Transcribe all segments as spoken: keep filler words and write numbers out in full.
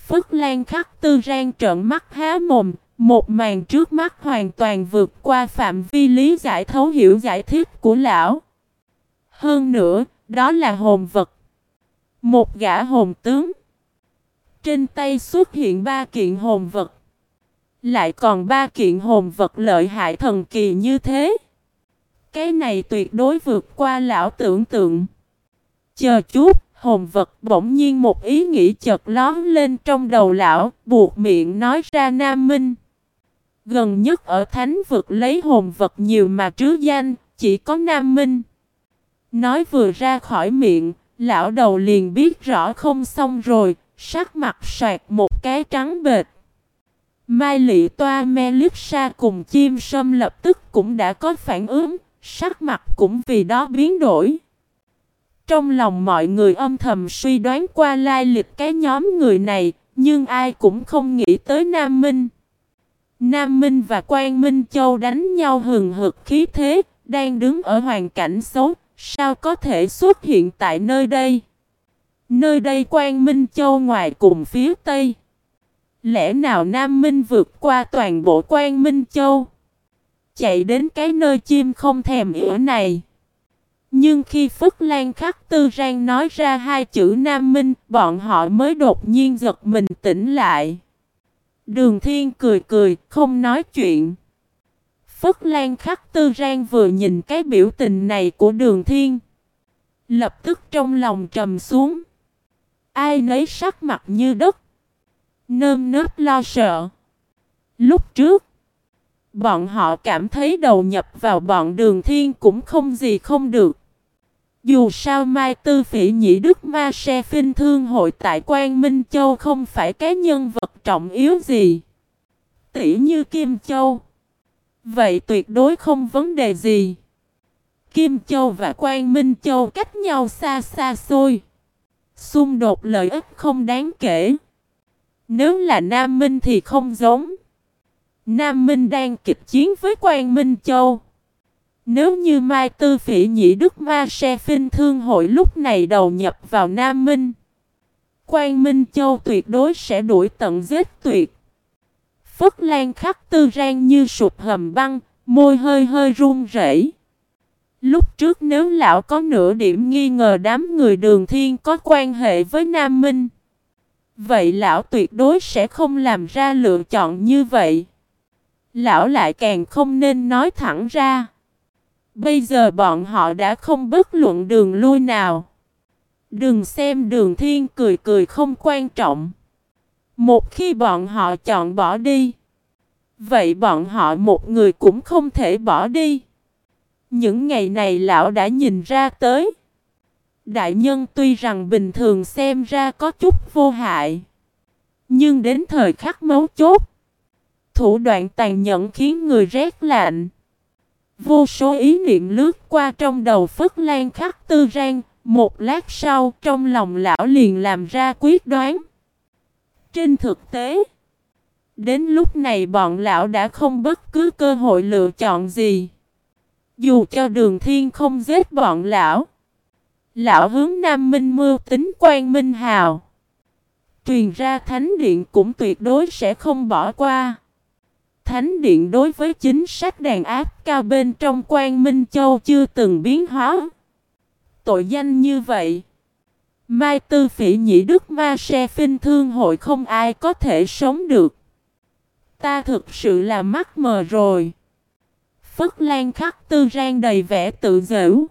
Phất Lan Khắc Tư Rang trợn mắt há mồm, một màn trước mắt hoàn toàn vượt qua phạm vi lý giải thấu hiểu giải thích của lão. Hơn nữa, đó là hồn vật. Một gã hồn tướng. Trên tay xuất hiện ba kiện hồn vật. Lại còn ba kiện hồn vật lợi hại thần kỳ như thế. Cái này tuyệt đối vượt qua lão tưởng tượng. Chờ chút, hồn vật bỗng nhiên một ý nghĩ chợt lóe lên trong đầu lão, buộc miệng nói ra Nam Minh. Gần nhất ở thánh vực lấy hồn vật nhiều mà trứ danh, chỉ có Nam Minh. Nói vừa ra khỏi miệng, lão đầu liền biết rõ không xong rồi, sắc mặt soạt một cái trắng bệch. Mai Lị Toa Melissa cùng chim sâm lập tức cũng đã có phản ứng, sắc mặt cũng vì đó biến đổi. Trong lòng mọi người âm thầm suy đoán qua lai lịch cái nhóm người này, nhưng ai cũng không nghĩ tới Nam Minh. Nam Minh và Quang Minh Châu đánh nhau hừng hực khí thế, đang đứng ở hoàn cảnh xấu, sao có thể xuất hiện tại nơi đây? Nơi đây Quang Minh Châu ngoài cùng phía Tây. Lẽ nào Nam Minh vượt qua toàn bộ Quang Minh Châu, chạy đến cái nơi chim không thèm ỉa này? Nhưng khi Phất Lan Khắc Tư Rang nói ra hai chữ Nam Minh, bọn họ mới đột nhiên giật mình tỉnh lại. Đường Thiên cười cười, không nói chuyện. Phất Lan Khắc Tư Rang vừa nhìn cái biểu tình này của Đường Thiên, lập tức trong lòng trầm xuống. Ai nấy sắc mặt như đất, nơm nớp lo sợ. Lúc trước, bọn họ cảm thấy đầu nhập vào bọn Đường Thiên cũng không gì không được. Dù sao Mai Tư Phỉ Nhĩ Đức Ma Se Phinh Thương hội tại Quang Minh Châu không phải cái nhân vật trọng yếu gì. Tỉ như Kim Châu, vậy tuyệt đối không vấn đề gì. Kim Châu và Quang Minh Châu cách nhau xa xa xôi, xung đột lợi ích không đáng kể. Nếu là Nam Minh thì không giống. Nam Minh đang kịch chiến với Quang Minh Châu. Nếu như Mai Tư Phỉ Nhĩ Đức Ma Se Phinh Thương hội lúc này đầu nhập vào Nam Minh, Quang Minh Châu tuyệt đối sẽ đuổi tận giết tuyệt. Phất Lan Khắc Tư Rang như sụp hầm băng, môi hơi hơi run rẩy. Lúc trước nếu lão có nửa điểm nghi ngờ đám người Đường Thiên có quan hệ với Nam Minh, vậy lão tuyệt đối sẽ không làm ra lựa chọn như vậy. Lão lại càng không nên nói thẳng ra. Bây giờ bọn họ đã không bất luận đường lui nào. Đừng xem Đường Thiên cười cười không quan trọng. Một khi bọn họ chọn bỏ đi, vậy bọn họ một người cũng không thể bỏ đi. Những ngày này lão đã nhìn ra tới. Đại nhân tuy rằng bình thường xem ra có chút vô hại, nhưng đến thời khắc mấu chốt, thủ đoạn tàn nhẫn khiến người rét lạnh. Vô số ý niệm lướt qua trong đầu Phất Lan Khắc Tư Rang. Một lát sau trong lòng lão liền làm ra quyết đoán. Trên thực tế, đến lúc này bọn lão đã không bất cứ cơ hội lựa chọn gì. Dù cho Đường Thiên không giết bọn lão, lão hướng Nam Minh mưu tính Quang Minh Hào, truyền ra Thánh Điện cũng tuyệt đối sẽ không bỏ qua. Thánh Điện đối với chính sách đàn áp cao bên trong Quang Minh Châu chưa từng biến hóa. Tội danh như vậy, Mai Tư Phỉ Nhĩ Đức Ma Se Phinh Thương hội không ai có thể sống được. Ta thực sự là mắc mờ rồi. Phất Lan Khắc Tư Rang đầy vẻ tự giễu.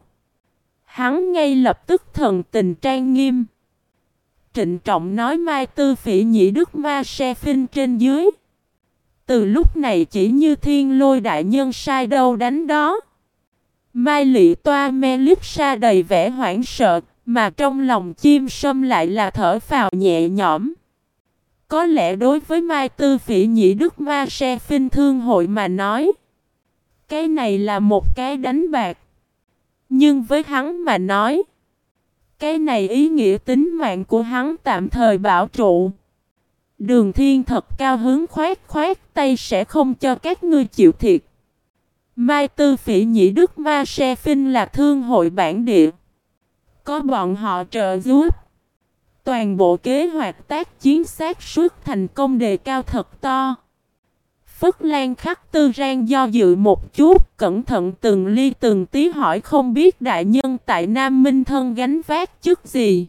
Hắn ngay lập tức thần tình trang nghiêm, trịnh trọng nói Mai Tư Phỉ Nhĩ Đức Ma Se Phinh trên dưới. Từ lúc này chỉ như Thiên Lôi đại nhân sai đâu đánh đó. Mai Lị Toa Melissa đầy vẻ hoảng sợ, mà trong lòng chim sâm lại là thở phào nhẹ nhõm. Có lẽ đối với Mai Tư Phỉ Nhĩ Đức Ma Se Phinh Thương hội mà nói, cái này là một cái đánh bạc. Nhưng với hắn mà nói, cái này ý nghĩa tính mạng của hắn tạm thời bảo trụ. Đường Thiên thật cao hứng khoát khoát tay sẽ không cho các ngươi chịu thiệt. Mai Tư Phỉ Nhĩ Đức Ma Se Phinh là thương hội bản địa, có bọn họ trợ giúp, Toàn bộ kế hoạch tác chiến xác suất thành công đề cao thật to. Phất Lan Khắc Tư Rang do dự một chút, cẩn thận từng ly từng tí hỏi không biết đại nhân tại Nam Minh Thân gánh vác chức gì.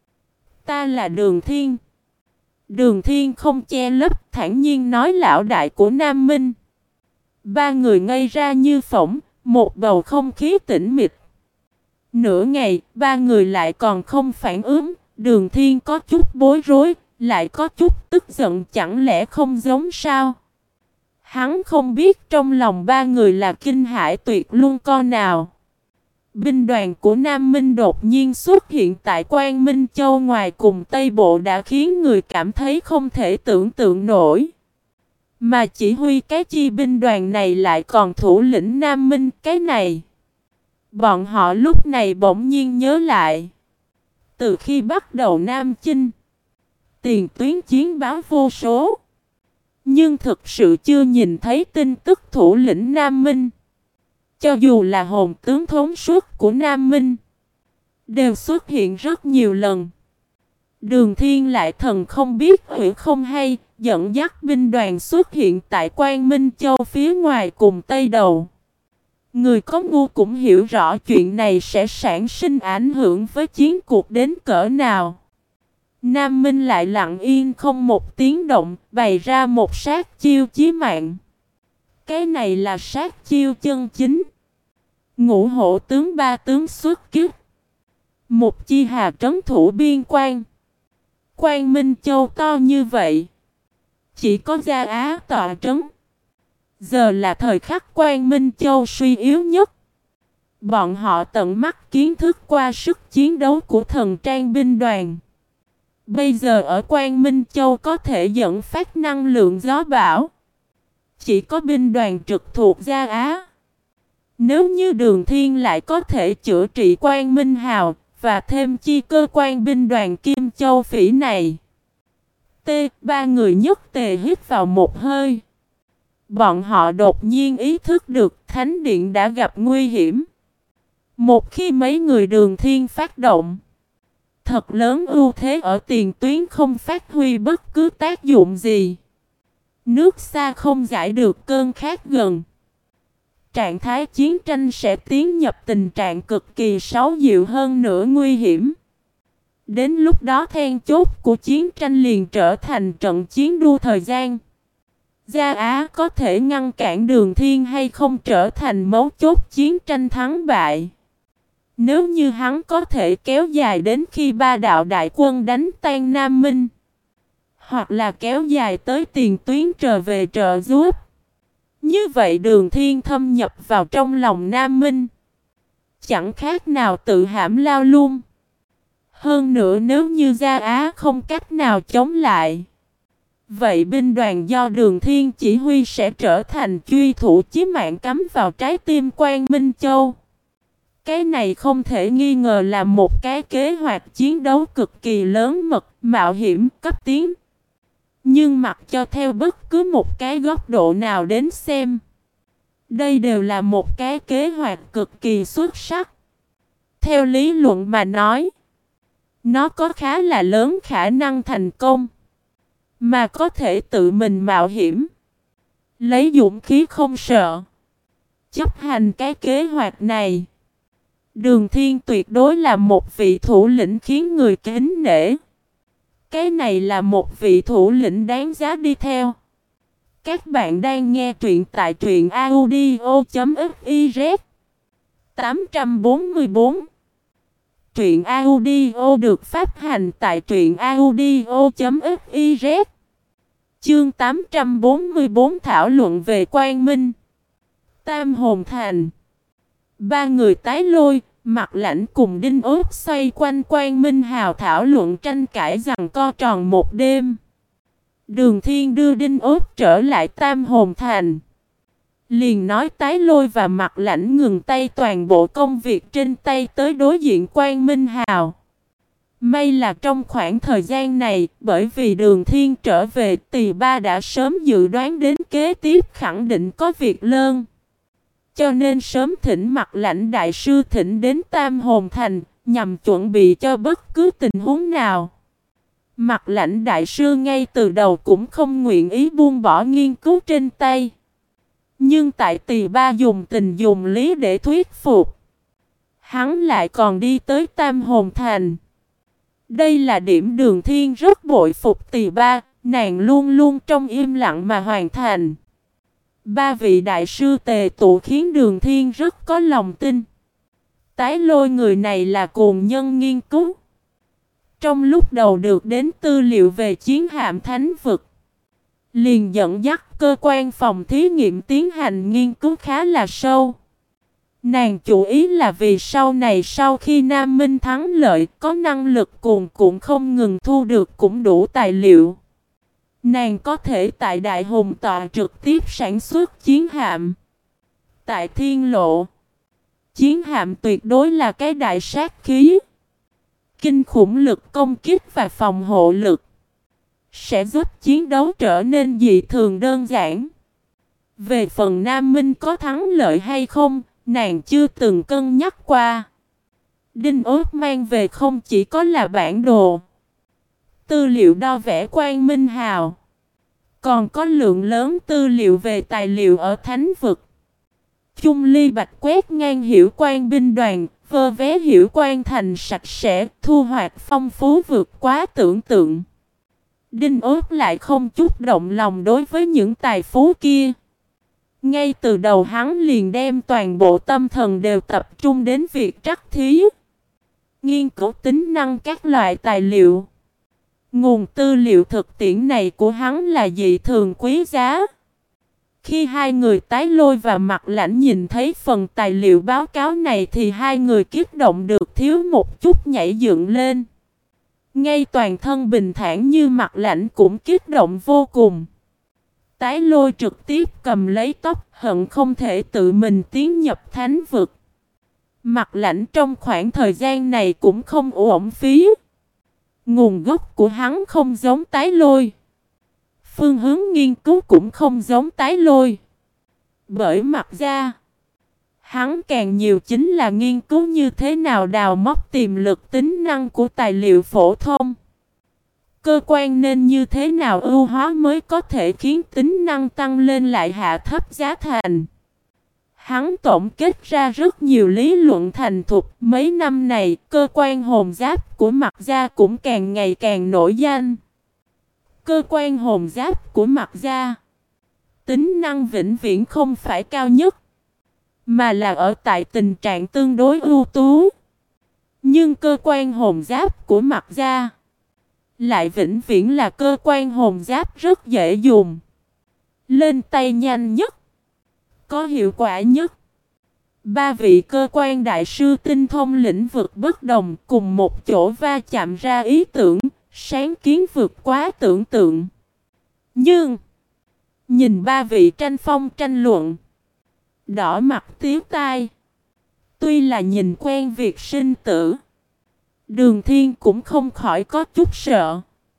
Ta là Đường Thiên. Đường Thiên không che lấp, thản nhiên nói lão đại của Nam Minh. Ba người ngây ra như phỗng, một bầu không khí tĩnh mịch. Nửa ngày, ba người lại còn không phản ứng, Đường Thiên có chút bối rối, lại có chút tức giận, chẳng lẽ không giống sao? Hắn không biết trong lòng ba người là kinh hãi tuyệt luôn con nào. Binh đoàn của Nam Minh đột nhiên xuất hiện tại Quang Minh Châu ngoài cùng Tây Bộ đã khiến người cảm thấy không thể tưởng tượng nổi. Mà chỉ huy cái chi binh đoàn này lại còn thủ lĩnh Nam Minh cái này. Bọn họ lúc này bỗng nhiên nhớ lại. Từ khi bắt đầu Nam Chinh, tiền tuyến chiến báo vô số. Nhưng thực sự chưa nhìn thấy tin tức thủ lĩnh Nam Minh. Cho dù là hồn tướng thống suốt của Nam Minh, đều xuất hiện rất nhiều lần. Đường Thiên lại thần không biết hủy không hay, dẫn dắt binh đoàn xuất hiện tại Quang Minh Châu phía ngoài cùng Tây Đầu. Người có ngu cũng hiểu rõ chuyện này sẽ sản sinh ảnh hưởng với chiến cuộc đến cỡ nào. Nam Minh lại lặng yên không một tiếng động, bày ra một sát chiêu chí mạng. Cái này là sát chiêu chân chính. Ngũ hổ tướng ba tướng xuất kích. Một chi hà trấn thủ biên quan. Quang Minh Châu to như vậy, chỉ có Gia Á tọa trấn. Giờ là thời khắc Quang Minh Châu suy yếu nhất. Bọn họ tận mắt kiến thức qua sức chiến đấu của thần trang binh đoàn. Bây giờ ở Quang Minh Châu có thể dẫn phát năng lượng gió bão. Chỉ có binh đoàn trực thuộc Gia Á. Nếu như Đường Thiên lại có thể chữa trị Quang Minh Hào và thêm chi cơ quan binh đoàn Kim Châu Phỉ này. T. Ba người nhất tề hít vào một hơi. Bọn họ đột nhiên ý thức được Thánh Điện đã gặp nguy hiểm. Một khi mấy người Đường Thiên phát động, thật lớn ưu thế ở tiền tuyến không phát huy bất cứ tác dụng gì. Nước xa không giải được cơn khát gần. Trạng thái chiến tranh sẽ tiến nhập tình trạng cực kỳ xấu dịu hơn nữa nguy hiểm. Đến lúc đó then chốt của chiến tranh liền trở thành trận chiến đua thời gian. Gia Á có thể ngăn cản Đường Thiên hay không trở thành mấu chốt chiến tranh thắng bại. Nếu như hắn có thể kéo dài đến khi ba đạo đại quân đánh tan Nam Minh, hoặc là kéo dài tới tiền tuyến trở về trợ giúp, như vậy Đường Thiên thâm nhập vào trong lòng Nam Minh, chẳng khác nào tự hãm lao luôn. Hơn nữa nếu như Gia Á không cách nào chống lại, vậy binh đoàn do Đường Thiên chỉ huy sẽ trở thành truy thủ chí mạng cắm vào trái tim Quang Minh Châu. Cái này không thể nghi ngờ là một cái kế hoạch chiến đấu cực kỳ lớn mật, mạo hiểm, cấp tiến. Nhưng mặc cho theo bất cứ một cái góc độ nào đến xem, đây đều là một cái kế hoạch cực kỳ xuất sắc. Theo lý luận mà nói, nó có khá là lớn khả năng thành công. Mà có thể tự mình mạo hiểm, lấy dũng khí không sợ, chấp hành cái kế hoạch này. Đường Thiên tuyệt đối là một vị thủ lĩnh khiến người kính nể. Cái này là một vị thủ lĩnh đáng giá đi theo. Các bạn đang nghe truyện tại truyện audio chấm fiz. tám trăm bốn mươi tư Truyện audio được phát hành tại truyện audio chấm fiz. Chương tám trăm bốn mươi tư thảo luận về Quang Minh. Tam Hồn Thành. Ba người tái lôi, Mặt Lãnh cùng Đinh Ốt xoay quanh Quang Minh Hào thảo luận tranh cãi rằng co tròn một đêm. Đường Thiên đưa Đinh Ốt trở lại Tam Hồn Thành, liền nói tái lôi và Mặt Lãnh ngừng tay toàn bộ công việc trên tay tới đối diện Quang Minh Hào. May là trong khoảng thời gian này, bởi vì Đường Thiên trở về, Tỳ Ba đã sớm dự đoán đến kế tiếp khẳng định có việc lớn. Cho nên sớm thỉnh Mặt Lãnh đại sư thỉnh đến Tam Hồn Thành, nhằm chuẩn bị cho bất cứ tình huống nào. Mặt Lãnh đại sư ngay từ đầu cũng không nguyện ý buông bỏ nghiên cứu trên tay. Nhưng tại Tỳ Ba dùng tình dùng lý để thuyết phục, hắn lại còn đi tới Tam Hồn Thành. Đây là điểm Đường Thiên rất bội phục Tỳ Ba, nàng luôn luôn trong im lặng mà hoàn thành. Ba vị đại sư tề tụ khiến Đường Thiên rất có lòng tin. Tái Lôi người này là cuồng nhân nghiên cứu. Trong lúc đầu được đến tư liệu về chiến hạm thánh vực, liền dẫn dắt cơ quan phòng thí nghiệm tiến hành nghiên cứu khá là sâu. Nàng chủ ý là vì sau này sau khi Nam Minh thắng lợi có năng lực cuồn cuộn không ngừng thu được cũng đủ tài liệu. Nàng có thể tại Đại Hùng Tọa trực tiếp sản xuất chiến hạm. Tại Thiên Lộ, chiến hạm tuyệt đối là cái đại sát khí. Kinh khủng lực công kích và phòng hộ lực sẽ giúp chiến đấu trở nên dị thường đơn giản. Về phần Nam Minh có thắng lợi hay không, nàng chưa từng cân nhắc qua. Đinh Ốt mang về không chỉ có là bản đồ, tư liệu đo vẽ Quang Minh Hào, còn có lượng lớn tư liệu về tài liệu ở thánh vực. Chung Ly Bạch quét ngang Hiểu Quan binh đoàn, vơ vé Hiểu Quan thành sạch sẽ, thu hoạch phong phú vượt quá tưởng tượng. Đinh Ốt lại không chút động lòng đối với những tài phú kia. Ngay từ đầu hắn liền đem toàn bộ tâm thần đều tập trung đến việc trắc thí, nghiên cứu tính năng các loại tài liệu. Nguồn tư liệu thực tiễn này của hắn là dị thường quý giá. Khi hai người Tái Lôi và Mặt Lãnh nhìn thấy phần tài liệu báo cáo này thì hai người kích động được thiếu một chút nhảy dựng lên. Ngay toàn thân bình thản như Mặt Lãnh cũng kích động vô cùng. Tái Lôi trực tiếp cầm lấy tóc, hận không thể tự mình tiến nhập thánh vực. Mặt Lãnh trong khoảng thời gian này cũng không uổng phí. Nguồn gốc của hắn không giống Tái Lôi, phương hướng nghiên cứu cũng không giống Tái Lôi. Bởi Mặt ra, hắn càng nhiều chính là nghiên cứu như thế nào đào móc tiềm lực tính năng của tài liệu phổ thông. Cơ quan nên như thế nào ưu hóa mới có thể khiến tính năng tăng lên lại hạ thấp giá thành. Hắn tổng kết ra rất nhiều lý luận thành thục. Mấy năm này, cơ quan hồn giáp của Mặt Gia cũng càng ngày càng nổi danh. Cơ quan hồn giáp của Mặt Gia, tính năng vĩnh viễn không phải cao nhất, mà là ở tại tình trạng tương đối ưu tú. Nhưng cơ quan hồn giáp của Mặt Gia lại vĩnh viễn là cơ quan hồn giáp rất dễ dùng, lên tay nhanh nhất, có hiệu quả nhất. Ba vị cơ quan đại sư tinh thông lĩnh vực bất đồng cùng một chỗ va chạm ra ý tưởng, sáng kiến vượt quá tưởng tượng. Nhưng nhìn ba vị tranh phong tranh luận, đỏ mặt tía tai, tuy là nhìn quen việc sinh tử, Đường Thiên cũng không khỏi có chút sợ.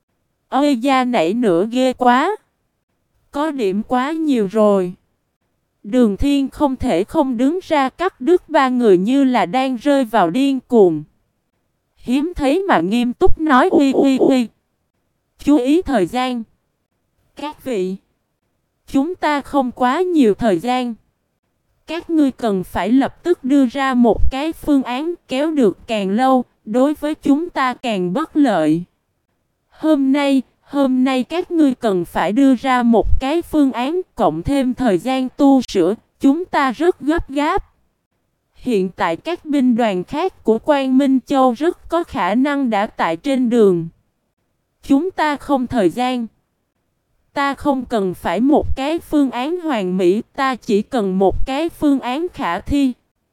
Ôi da nảy nữa ghê quá, có điểm quá nhiều rồi. Đường Thiên không thể không đứng ra cắt đứt ba người như là đang rơi vào điên cuồng. Hiếm thấy mà nghiêm túc nói uy uy uy. Chú ý thời gian. Các vị, chúng ta không quá nhiều thời gian. Các ngươi cần phải lập tức đưa ra một cái phương án, kéo được càng lâu, đối với chúng ta càng bất lợi. Hôm nay, hôm nay các ngươi cần phải đưa ra một cái phương án, cộng thêm thời gian tu sửa, chúng ta rất gấp gáp. Hiện tại các binh đoàn khác của Quang Minh Châu rất có khả năng đã tại trên đường. Chúng ta không thời gian. Ta không cần phải một cái phương án hoàn mỹ, ta chỉ cần một cái phương án khả thi.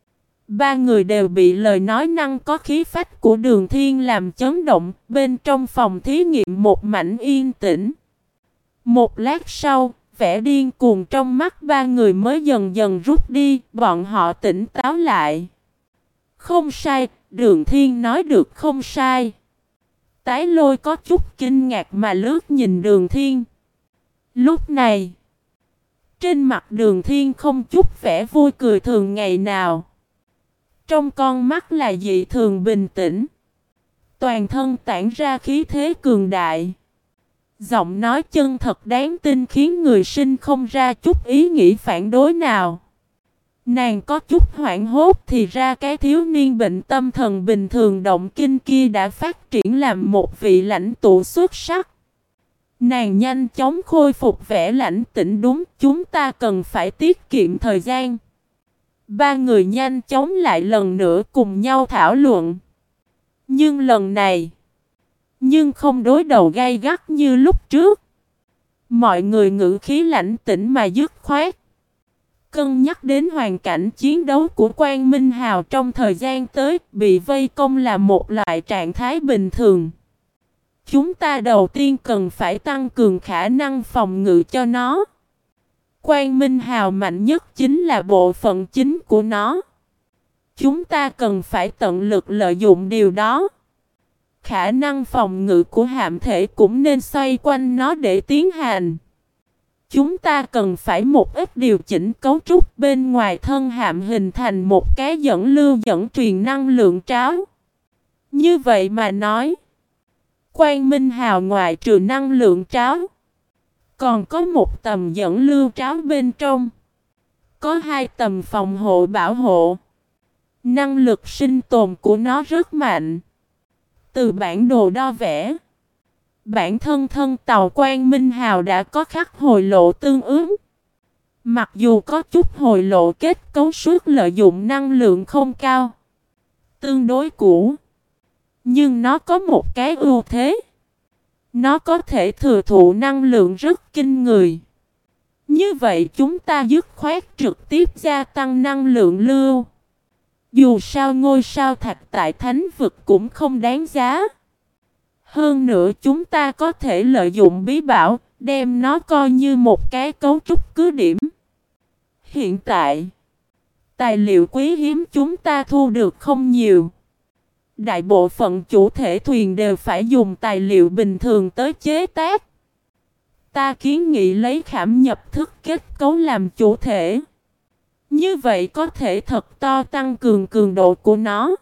Ba người đều bị lời nói năng có khí phách của Đường Thiên làm chấn động, bên trong phòng thí nghiệm một mảnh yên tĩnh. Một lát sau, vẻ điên cuồng trong mắt ba người mới dần dần rút đi, bọn họ tỉnh táo lại. Không sai, Đường Thiên nói được không sai. Tái Lôi có chút kinh ngạc mà lướt nhìn Đường Thiên. Lúc này, trên mặt Đường Thiên không chút vẻ vui cười thường ngày nào. Trong con mắt là dị thường bình tĩnh. toàn thân tản ra khí thế cường đại. Giọng nói chân thật đáng tin khiến người sinh không ra chút ý nghĩ phản đối nào. Nàng có chút hoảng hốt thì ra cái thiếu niên bệnh tâm thần bình thường động kinh kia đã phát triển làm một vị lãnh tụ xuất sắc. Nàng nhanh chóng khôi phục vẻ lãnh tĩnh đúng, chúng ta cần phải tiết kiệm thời gian. Ba người nhanh chóng lại lần nữa cùng nhau thảo luận. Nhưng lần này, nhưng không đối đầu gay gắt như lúc trước. Mọi người ngữ khí lãnh tĩnh mà dứt khoát. Cân nhắc đến hoàn cảnh chiến đấu của Quang Minh Hào trong thời gian tới, bị vây công là một loại trạng thái bình thường. Chúng ta đầu tiên cần phải tăng cường khả năng phòng ngự cho nó. Quang Minh Hào mạnh nhất chính là bộ phận chính của nó. Chúng ta cần phải tận lực lợi dụng điều đó. Khả năng phòng ngự của hạm thể cũng nên xoay quanh nó để tiến hành. Chúng ta cần phải một ít điều chỉnh cấu trúc bên ngoài thân hạm hình thành một cái dẫn lưu dẫn truyền năng lượng tráo. Như vậy mà nói, Quang Minh Hào ngoại trừ năng lượng tráo, còn có một tầm dẫn lưu tráo bên trong. Có hai tầm phòng hộ bảo hộ. Năng lực sinh tồn của nó rất mạnh. Từ bản đồ đo vẽ, bản thân thân tàu Quang Minh Hào đã có khắc hồi lộ tương ứng. Mặc dù có chút hồi lộ kết cấu suốt lợi dụng năng lượng không cao, tương đối cũ, nhưng nó có một cái ưu thế. Nó có thể thừa thụ năng lượng rất kinh người. Như vậy chúng ta dứt khoát trực tiếp gia tăng năng lượng lưu. Dù sao ngôi sao thạch tại thánh vực cũng không đáng giá. Hơn nữa chúng ta có thể lợi dụng bí bảo, đem nó coi như một cái cấu trúc cứ điểm. Hiện tại, tài liệu quý hiếm chúng ta thu được không nhiều. Đại bộ phận chủ thể thuyền đều phải dùng tài liệu bình thường tới chế tác. Ta kiến nghị lấy khảm nhập thức kết cấu làm chủ thể. Như vậy có thể thật to tăng cường cường độ của nó.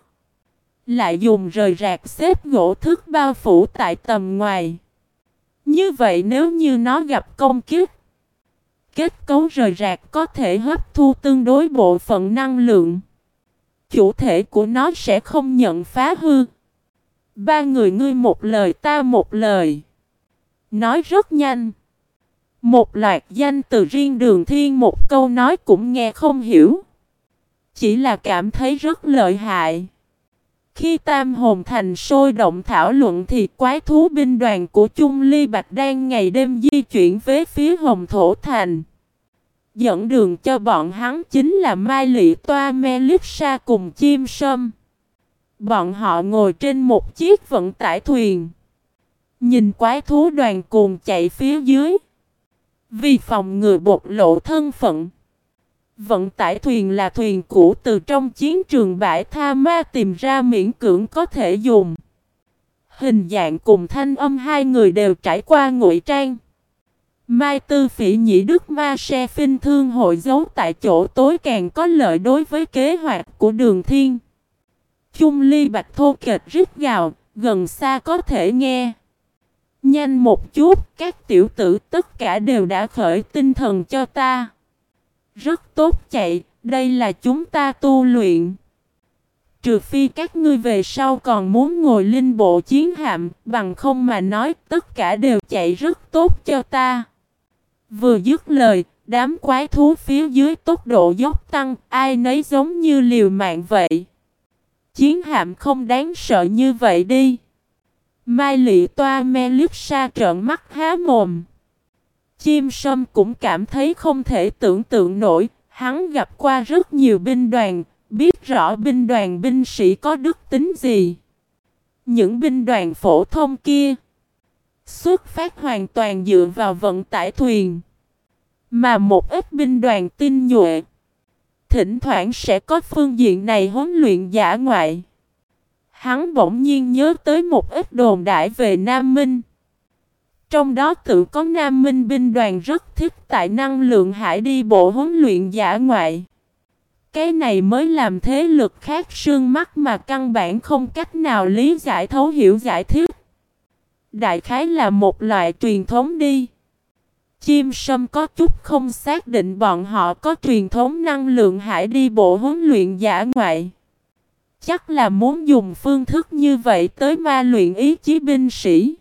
Lại dùng rời rạc xếp gỗ thức bao phủ tại tầm ngoài. Như vậy nếu như nó gặp công kích, kết cấu rời rạc có thể hấp thu tương đối bộ phận năng lượng. Chủ thể của nó sẽ không nhận phá hư. Ba người ngươi một lời ta một lời. Nói rất nhanh. Một loạt danh từ riêng Đường Thiên một câu nói cũng nghe không hiểu. Chỉ là cảm thấy rất lợi hại. Khi Tam Hồn Thành sôi động thảo luận thì quái thú binh đoàn của Chung Ly Bạch đang ngày đêm di chuyển về phía Hồng Thổ Thành. Dẫn đường cho bọn hắn chính là Mai Lị Toa Melissa cùng Chim Sâm. Bọn họ ngồi trên một chiếc vận tải thuyền. Nhìn quái thú đoàn cuồng chạy phía dưới. Vì phòng ngừa bộc lộ thân phận, vận tải thuyền là thuyền cũ từ trong chiến trường bãi Tha Ma tìm ra miễn cưỡng có thể dùng. Hình dạng cùng thanh âm hai người đều trải qua ngụy trang. Mai Tư Phỉ Nhĩ Đức Ma Se Phinh Thương hội giấu tại chỗ tối càng có lợi đối với kế hoạch của Đường Thiên. Chung Ly Bạch thô kệch rít gào, gần xa có thể nghe. Nhanh một chút, các tiểu tử tất cả đều đã khởi tinh thần cho ta. Rất tốt chạy, đây là chúng ta tu luyện. Trừ phi các ngươi về sau còn muốn ngồi linh bộ chiến hạm, bằng không mà nói tất cả đều chạy rất tốt cho ta. Vừa dứt lời, đám quái thú phía dưới tốc độ dốc tăng, ai nấy giống như liều mạng vậy. Chiến hạm không đáng sợ như vậy đi. Mai Lị Toa Melissa trợn mắt há mồm. Chim Sâm cũng cảm thấy không thể tưởng tượng nổi. Hắn gặp qua rất nhiều binh đoàn, biết rõ binh đoàn binh sĩ có đức tính gì. Những binh đoàn phổ thông kia xuất phát hoàn toàn dựa vào vận tải thuyền. Mà một ít binh đoàn tinh nhuệ thỉnh thoảng sẽ có phương diện này huấn luyện dã ngoại. Hắn bỗng nhiên nhớ tới một ít đồn đại về Nam Minh. Trong đó tự có Nam Minh binh đoàn rất thích tại năng lượng hải đi bộ huấn luyện dã ngoại. Cái này mới làm thế lực khác sương mắt mà căn bản không cách nào lý giải thấu hiểu giải thích. Đại khái là một loại truyền thống đi. Chim sâm có chút không xác định bọn họ có truyền thống năng lượng hải đi bộ huấn luyện dã ngoại. Chắc là muốn dùng phương thức như vậy tới ma luyện ý chí binh sĩ.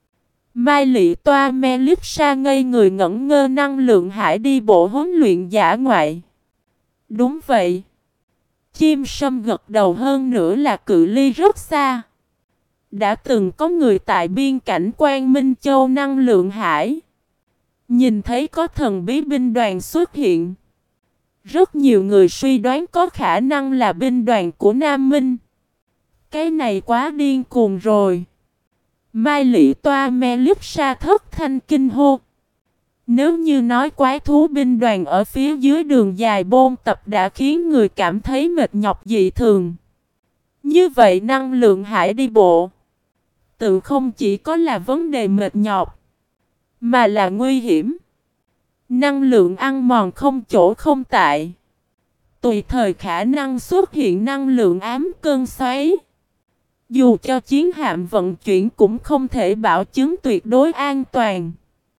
Mai Lị Toa Melipsa ngây người ngẩn ngơ năng lượng hải đi bộ huấn luyện dã ngoại. Đúng vậy. Chim sâm gật đầu, hơn nữa là cự ly rất xa. Đã từng có người tại biên cảnh Quang Minh Châu năng lượng hải nhìn thấy có thần bí binh đoàn xuất hiện. Rất nhiều người suy đoán có khả năng là binh đoàn của Nam Minh. Cái này quá điên cuồng rồi. Mai Lị Toa Melipsa thất thanh kinh hô. Nếu như nói quái thú binh đoàn ở phía dưới đường dài bôn tập đã khiến người cảm thấy mệt nhọc dị thường, như vậy năng lượng hải đi bộ tự không chỉ có là vấn đề mệt nhọc, mà là nguy hiểm. Năng lượng ăn mòn không chỗ không tại. Tùy thời khả năng xuất hiện năng lượng ám cơn xoáy. Dù cho chiến hạm vận chuyển cũng không thể bảo chứng tuyệt đối an toàn.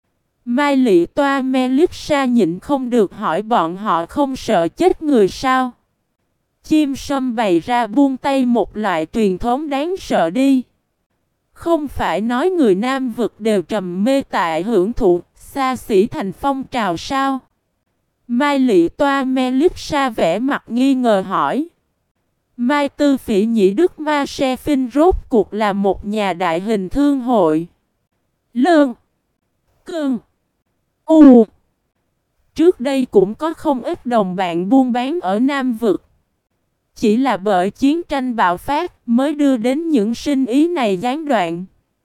Mai Lị Toa Melipsa nhịn không được hỏi bọn họ không sợ chết người sao? Chim sâm bày ra buông tay một loại truyền thống đáng sợ đi. Không phải nói người Nam vực đều trầm mê tại hưởng thụ, xa xỉ thành phong trào sao? Mai Lị Toa Melipsa vẽ mặt nghi ngờ hỏi. Mai Tư Phỉ Nhĩ Đức Ma Se Phinh rốt cuộc là một nhà đại hình thương hội. Lương Cương U Trước đây cũng có không ít đồng bạn buôn bán ở Nam vực. Chỉ là bởi chiến tranh bạo phát mới đưa đến những sinh ý này gián đoạn.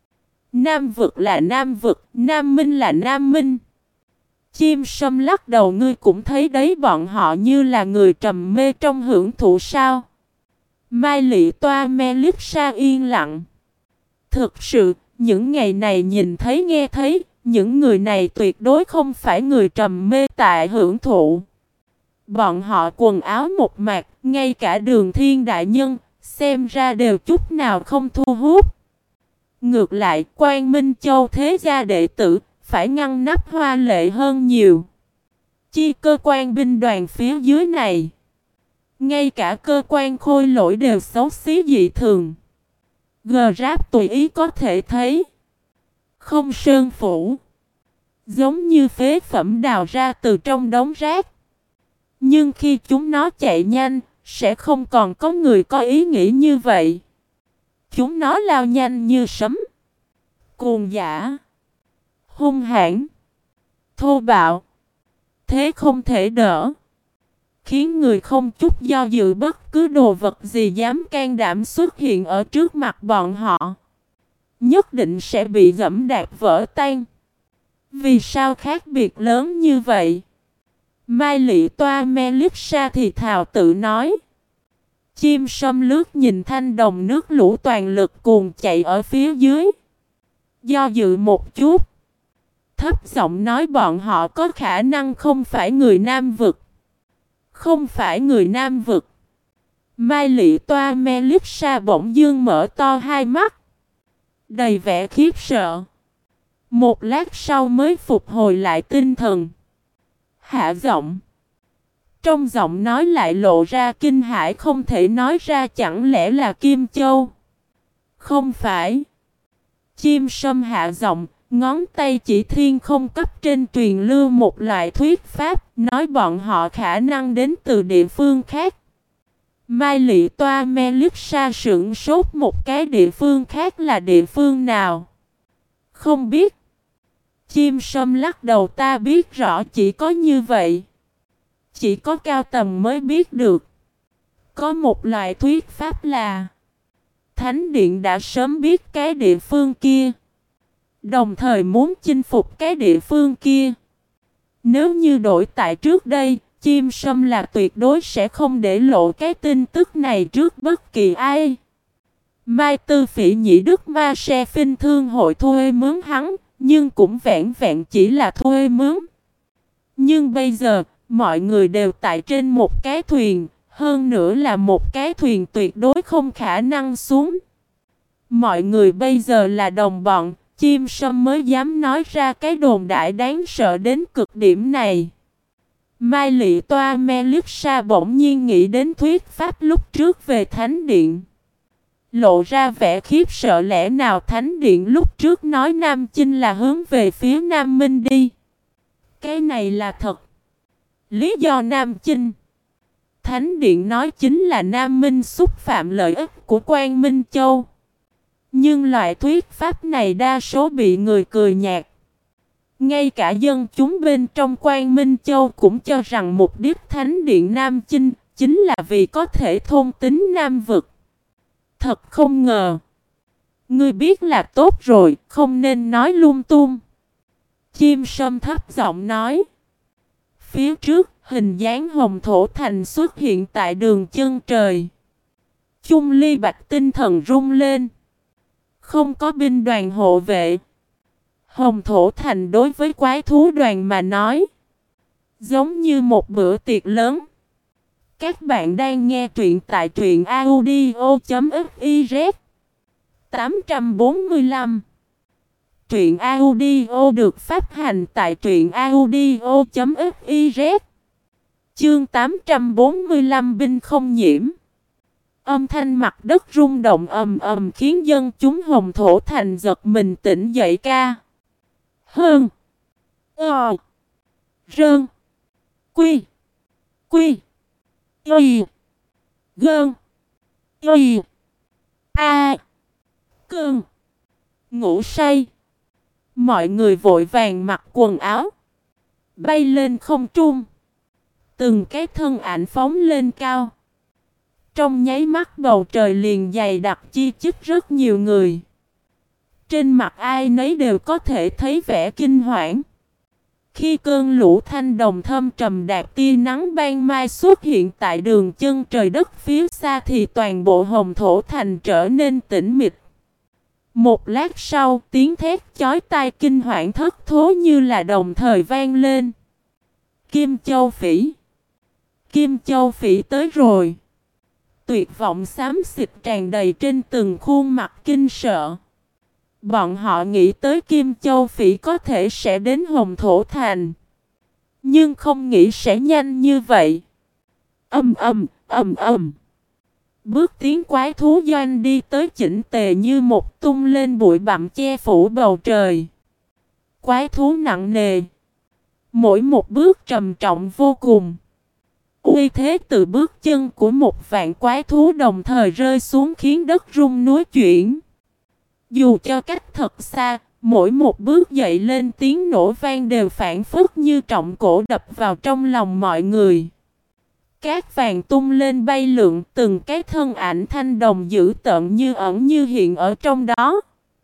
Nam vực là Nam vực, Nam Minh là Nam Minh. Chim sâm lắc đầu, ngươi cũng thấy đấy, bọn họ như là người trầm mê trong hưởng thụ sao? Mai Lị Toa Melipsa yên lặng. Thực sự, những ngày này nhìn thấy nghe thấy, những người này tuyệt đối không phải người trầm mê tại hưởng thụ. Bọn họ quần áo một mạc, ngay cả Đường Thiên đại nhân, xem ra đều chút nào không thu hút. Ngược lại, Quang Minh Châu thế gia đệ tử, phải ngăn nắp hoa lệ hơn nhiều. Chi cơ quan binh đoàn phía dưới này, ngay cả cơ quan khôi lỗi đều xấu xí dị thường. Gờ ráp tùy ý có thể thấy. Không sơn phủ, giống như phế phẩm đào ra từ trong đống rác. Nhưng khi chúng nó chạy nhanh, sẽ không còn có người có ý nghĩ như vậy. Chúng nó lao nhanh như sấm, cuồng dã, hung hãn, thô bạo, thế không thể đỡ, khiến người không chút do dự bất cứ đồ vật gì dám can đảm xuất hiện ở trước mặt bọn họ, nhất định sẽ bị giẫm đạp vỡ tan. Vì sao khác biệt lớn như vậy? Mai Lị Toa Melipsa thì thào tự nói. Chim sâm lướt nhìn thanh đồng nước lũ toàn lực cuồng chạy ở phía dưới, do dự một chút, thấp giọng nói bọn họ có khả năng không phải người Nam vực. Không phải người Nam vực. Mai Lị Toa Melipsa bỗng dưng mở to hai mắt, đầy vẻ khiếp sợ. Một lát sau mới phục hồi lại tinh thần, hạ giọng. Trong giọng nói lại lộ ra kinh hãi không thể nói ra, chẳng lẽ là Kim Châu? Không phải. Chim sâm hạ giọng, ngón tay chỉ thiên không cấp trên truyền lưu một loại thuyết pháp, nói bọn họ khả năng đến từ địa phương khác. Mai Lị Toa Melipsa sững sốt một cái, địa phương khác là địa phương nào? Không biết. Chim sâm lắc đầu, ta biết rõ, chỉ có như vậy. Chỉ có cao tầng mới biết được. Có một loại thuyết pháp là Thánh Điện đã sớm biết cái địa phương kia, đồng thời muốn chinh phục cái địa phương kia. Nếu như đổi tại trước đây, chim sâm là tuyệt đối sẽ không để lộ cái tin tức này trước bất kỳ ai. Mai Tư Phỉ Nhĩ Đức Ma Se Phinh thương hội thuê mướn hắn, nhưng cũng vẹn vẹn chỉ là thuê mướn. Nhưng bây giờ, mọi người đều tại trên một cái thuyền, Hơn nữa là một cái thuyền tuyệt đối không khả năng xuống. Mọi người bây giờ là đồng bọn, chim sâm mới dám nói ra cái đồn đại đáng sợ đến cực điểm này. Mai Lị Toa Melissa bỗng nhiên nghĩ đến thuyết pháp lúc trước về Thánh Điện. Lộ ra vẻ khiếp sợ, lẽ nào Thánh Điện lúc trước nói Nam Chinh là hướng về phía Nam Minh đi. Cái này là thật. Lý do Nam Chinh. Thánh Điện nói chính là Nam Minh xúc phạm lợi ích của Quan Minh Châu. Nhưng loại thuyết pháp này đa số bị người cười nhạt. Ngay cả dân chúng bên trong Quan Minh Châu cũng cho rằng mục đích Thánh Điện Nam Chinh chính là vì có thể thôn tính Nam Vực. Thật không ngờ. Ngươi biết là tốt rồi, không nên nói lung tung. Chim sâm thấp giọng nói. Phía trước, hình dáng hồng thổ thành xuất hiện tại đường chân trời. Chung Ly Bạch tinh thần rung lên. Không có binh đoàn hộ vệ. Hồng thổ thành đối với quái thú đoàn mà nói, giống như một bữa tiệc lớn. Các bạn đang nghe truyện tại truyện audio chấm fiz. tám trăm bốn mươi lăm. Truyện audio được phát hành tại truyện audio chấm fiz. Chương tám trăm bốn mươi lăm binh không nhiễm. Âm thanh mặt đất rung động ầm ầm khiến dân chúng Hồng thổ thành giật mình tỉnh dậy ca. Hơn. Ờ. Rơn. Quy. Quy. Y. Gơn. Y. A. Cơn. Ngủ say. Mọi người vội vàng mặc quần áo. Bay lên không trung. Từng cái thân ảnh phóng lên cao. Trong nháy mắt bầu trời liền dày đặc chi chít rất nhiều người. Trên mặt ai nấy đều có thể thấy vẻ kinh hoảng. Khi cơn lũ thanh đồng thâm trầm đạp tia nắng ban mai xuất hiện tại đường chân trời đất phía xa thì toàn bộ Hồng thổ thành trở nên tĩnh mịch. Một lát sau, tiếng thét chói tai kinh hoảng thất thố như là đồng thời vang lên. Kim Châu Phỉ! Kim Châu Phỉ tới rồi! Tuyệt vọng xám xịt tràn đầy trên từng khuôn mặt kinh sợ. Bọn họ nghĩ tới Kim Châu Phỉ có thể sẽ đến Hồng thổ thành. Nhưng không nghĩ sẽ nhanh như vậy. Ầm ầm, ầm ầm. Bước tiến quái thú doanh đi tới chỉnh tề như một tung lên bụi bặm che phủ bầu trời. Quái thú nặng nề. Mỗi một bước trầm trọng vô cùng. Uy thế từ bước chân của một vạn quái thú đồng thời rơi xuống khiến đất rung núi chuyển. Dù cho cách thật xa, mỗi một bước dậy lên tiếng nổ vang đều phản phất như trọng cổ đập vào trong lòng mọi người. Cát vàng tung lên bay lượn, từng cái thân ảnh thanh đồng dữ tợn như ẩn như hiện ở trong đó.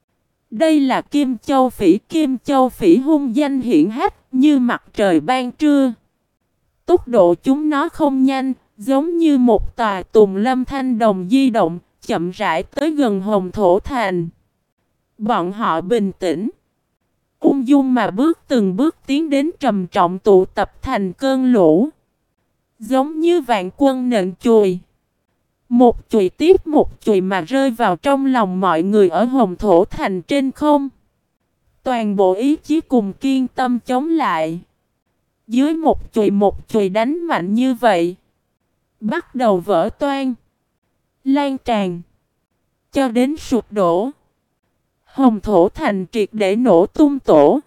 Đây là Kim Châu Phỉ, Kim Châu Phỉ hung danh hiển hách như mặt trời ban trưa. Tốc độ chúng nó không nhanh, giống như một tòa tùng lâm thanh đồng di động, chậm rãi tới gần Hồng thổ thành. Bọn họ bình tĩnh, ung dung mà bước từng bước tiến đến trầm trọng tụ tập thành cơn lũ. Giống như vạn quân nện chùi. Một chùy tiếp một chùy mà rơi vào trong lòng mọi người ở Hồng thổ thành trên không. Toàn bộ ý chí cùng kiên tâm chống lại. Dưới một chùy một chùy đánh mạnh như vậy. Bắt đầu vỡ toang. Lan tràn. Cho đến sụp đổ. Hồng thổ thành triệt để nổ tung tổ.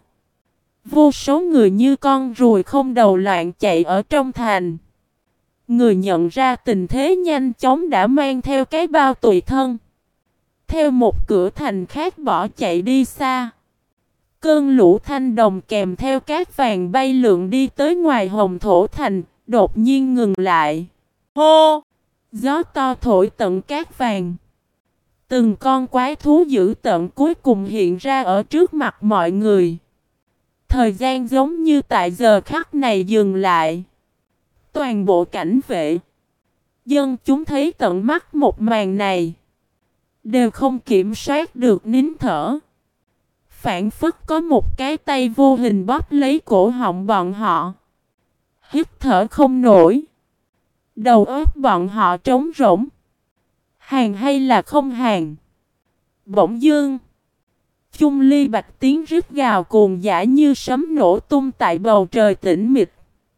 Vô số người như con ruồi không đầu loạn chạy ở trong thành. Người nhận ra tình thế nhanh chóng đã mang theo cái bao tùy thân. Theo một cửa thành khác bỏ chạy đi xa. Cơn lũ thanh đồng kèm theo cát vàng bay lượn đi tới ngoài Hồng thổ thành, đột nhiên ngừng lại. Hô! Gió to thổi tận cát vàng. Từng con quái thú dữ tợn cuối cùng hiện ra ở trước mặt mọi người. Thời gian giống như tại giờ khắc này dừng lại. Toàn bộ cảnh vệ, dân chúng thấy tận mắt một màn này, đều không kiểm soát được nín thở. Phản phất có một cái tay vô hình bóp lấy cổ họng bọn họ. Hít thở không nổi. Đầu óc bọn họ trống rỗng. Hàng hay là không hàng? Bỗng dưng, Chung Ly Bạch tiếng rít gào cuồng dã như sấm nổ tung tại bầu trời tĩnh mịch.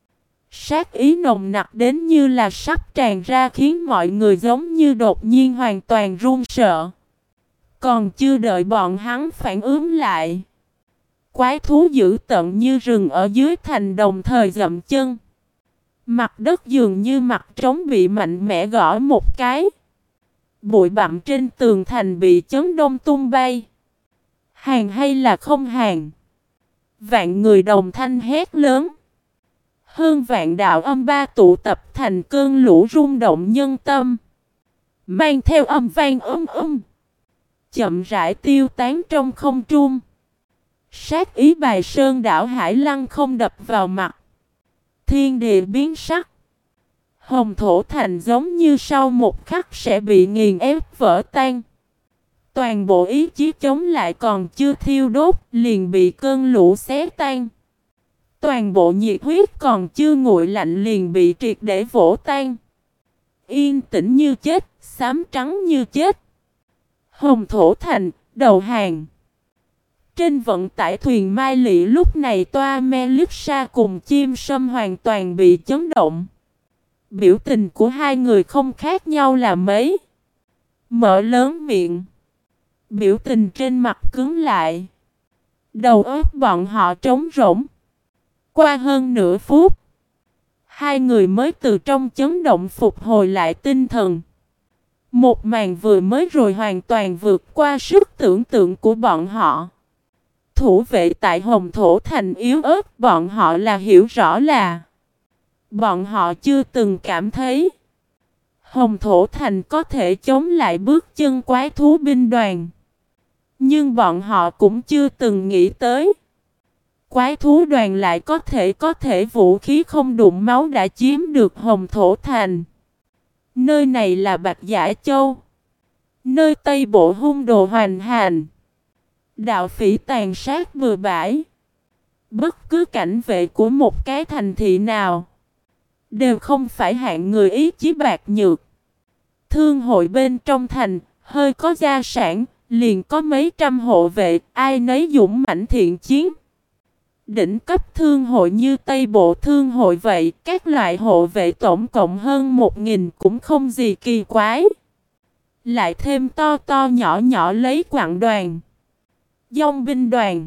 Sát ý nồng nặc đến như là sắp tràn ra khiến mọi người giống như đột nhiên hoàn toàn run sợ. Còn chưa đợi bọn hắn phản ứng lại, quái thú dữ tợn như rừng ở dưới thành đồng thời dậm chân. Mặt đất dường như mặt trống bị mạnh mẽ gõ một cái. Bụi bặm trên tường thành bị chấn động tung bay. Hàng hay là không hàng? Vạn người đồng thanh hét lớn. Hơn vạn đạo âm ba tụ tập thành cơn lũ rung động nhân tâm. Mang theo âm vang âm âm. Chậm rãi tiêu tán trong không trung. Sát ý bài sơn đảo hải lăng không đập vào mặt. Thiên địa biến sắc. Hồng thổ thành giống như sau một khắc sẽ bị nghiền ép vỡ tan. Toàn bộ ý chí chống lại còn chưa thiêu đốt liền bị cơn lũ xé tan. Toàn bộ nhiệt huyết còn chưa nguội lạnh liền bị triệt để vỗ tan. Yên tĩnh như chết, xám trắng như chết. Hồng thổ thành, đầu hàng. Trên vận tải thuyền Mai Lị lúc này toa Melissa cùng chim sâm hoàn toàn bị chấn động. Biểu tình của hai người không khác nhau là mấy. Mở lớn miệng. Biểu tình trên mặt cứng lại. Đầu óc bọn họ trống rỗng. Qua hơn nửa phút, hai người mới từ trong chấn động phục hồi lại tinh thần. Một màn vừa mới rồi hoàn toàn vượt qua sức tưởng tượng của bọn họ. Thủ vệ tại Hồng Thổ Thành yếu ớt, bọn họ là hiểu rõ là bọn họ chưa từng cảm thấy Hồng Thổ Thành có thể chống lại bước chân quái thú binh đoàn. Nhưng bọn họ cũng chưa từng nghĩ tới quái thú đoàn lại có thể có thể vũ khí không đụng máu đã chiếm được Hồng Thổ Thành. Nơi này là Bạch Giả Châu, nơi Tây Bộ hung đồ hoành hành, đạo phỉ tàn sát bừa bãi. Bất cứ cảnh vệ của một cái thành thị nào đều không phải hạng người ý chí bạc nhược. Thương hội bên trong thành hơi có gia sản liền có mấy trăm hộ vệ, ai nấy dũng mãnh thiện chiến. Đỉnh cấp thương hội như Tây Bộ thương hội vậy, các loại hộ vệ tổng cộng hơn một nghìn cũng không gì kỳ quái. Lại thêm to to nhỏ nhỏ lấy quặng đoàn, dòng binh đoàn.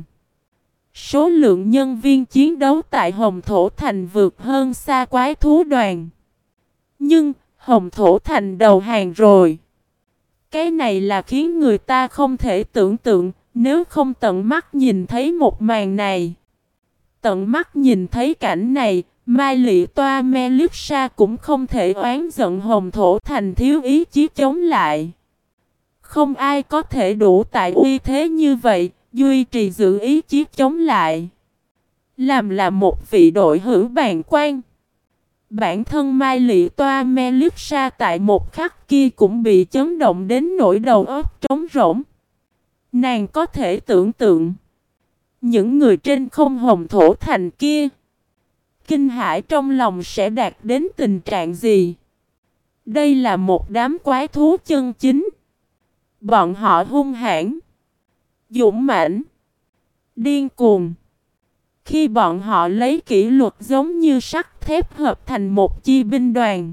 Số lượng nhân viên chiến đấu tại Hồng Thổ Thành vượt hơn xa quái thú đoàn. Nhưng Hồng Thổ Thành đầu hàng rồi. Cái này là khiến người ta không thể tưởng tượng nếu không tận mắt nhìn thấy một màn này. Tận mắt nhìn thấy cảnh này, Mai Lị Toa Melissa cũng không thể oán giận Hồng Thổ Thành thiếu ý chí chống lại. Không ai có thể đủ tại uy thế như vậy, duy trì giữ ý chí chống lại. Làm là một vị đội hữu bàn quan. Bản thân Mai Lị Toa Melissa tại một khắc kia cũng bị chấn động đến nỗi đầu óc trống rỗng. Nàng có thể tưởng tượng những người trên không Hồng Thổ Thành kia kinh hãi trong lòng sẽ đạt đến tình trạng gì. Đây là một đám quái thú chân chính. Bọn họ hung hãn, dũng mãnh, điên cuồng. Khi bọn họ lấy kỷ luật giống như sắt thép hợp thành một chi binh đoàn,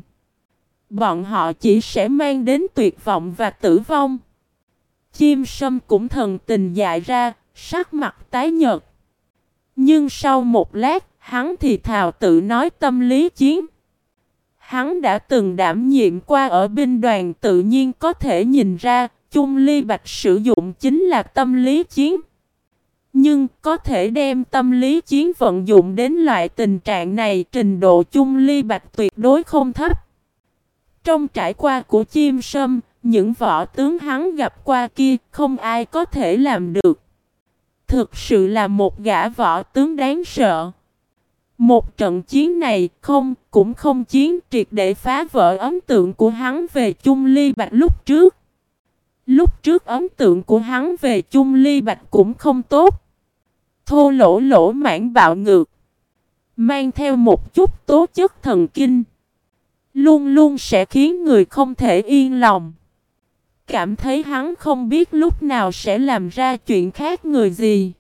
bọn họ chỉ sẽ mang đến tuyệt vọng và tử vong. Chim sâm cũng thần tình dại ra, sắc mặt tái nhợt. Nhưng sau một lát, hắn thì thào tự nói tâm lý chiến. Hắn đã từng đảm nhiệm qua ở binh đoàn, tự nhiên có thể nhìn ra Chung Ly Bạch sử dụng chính là tâm lý chiến. Nhưng có thể đem tâm lý chiến vận dụng đến loại tình trạng này, trình độ Chung Ly Bạch tuyệt đối không thấp. Trong trải qua của chim sâm, những võ tướng hắn gặp qua kia không ai có thể làm được. Thực sự là một gã võ tướng đáng sợ. Một trận chiến này không cũng không chiến triệt để phá vỡ ấn tượng của hắn về Chung Ly Bạch lúc trước. Lúc trước ấn tượng của hắn về Chung Ly Bạch cũng không tốt. Thô lỗ lỗ mãn bạo ngược, mang theo một chút tố chất thần kinh. Luôn luôn sẽ khiến người không thể yên lòng. Cảm thấy hắn không biết lúc nào sẽ làm ra chuyện khác người gì.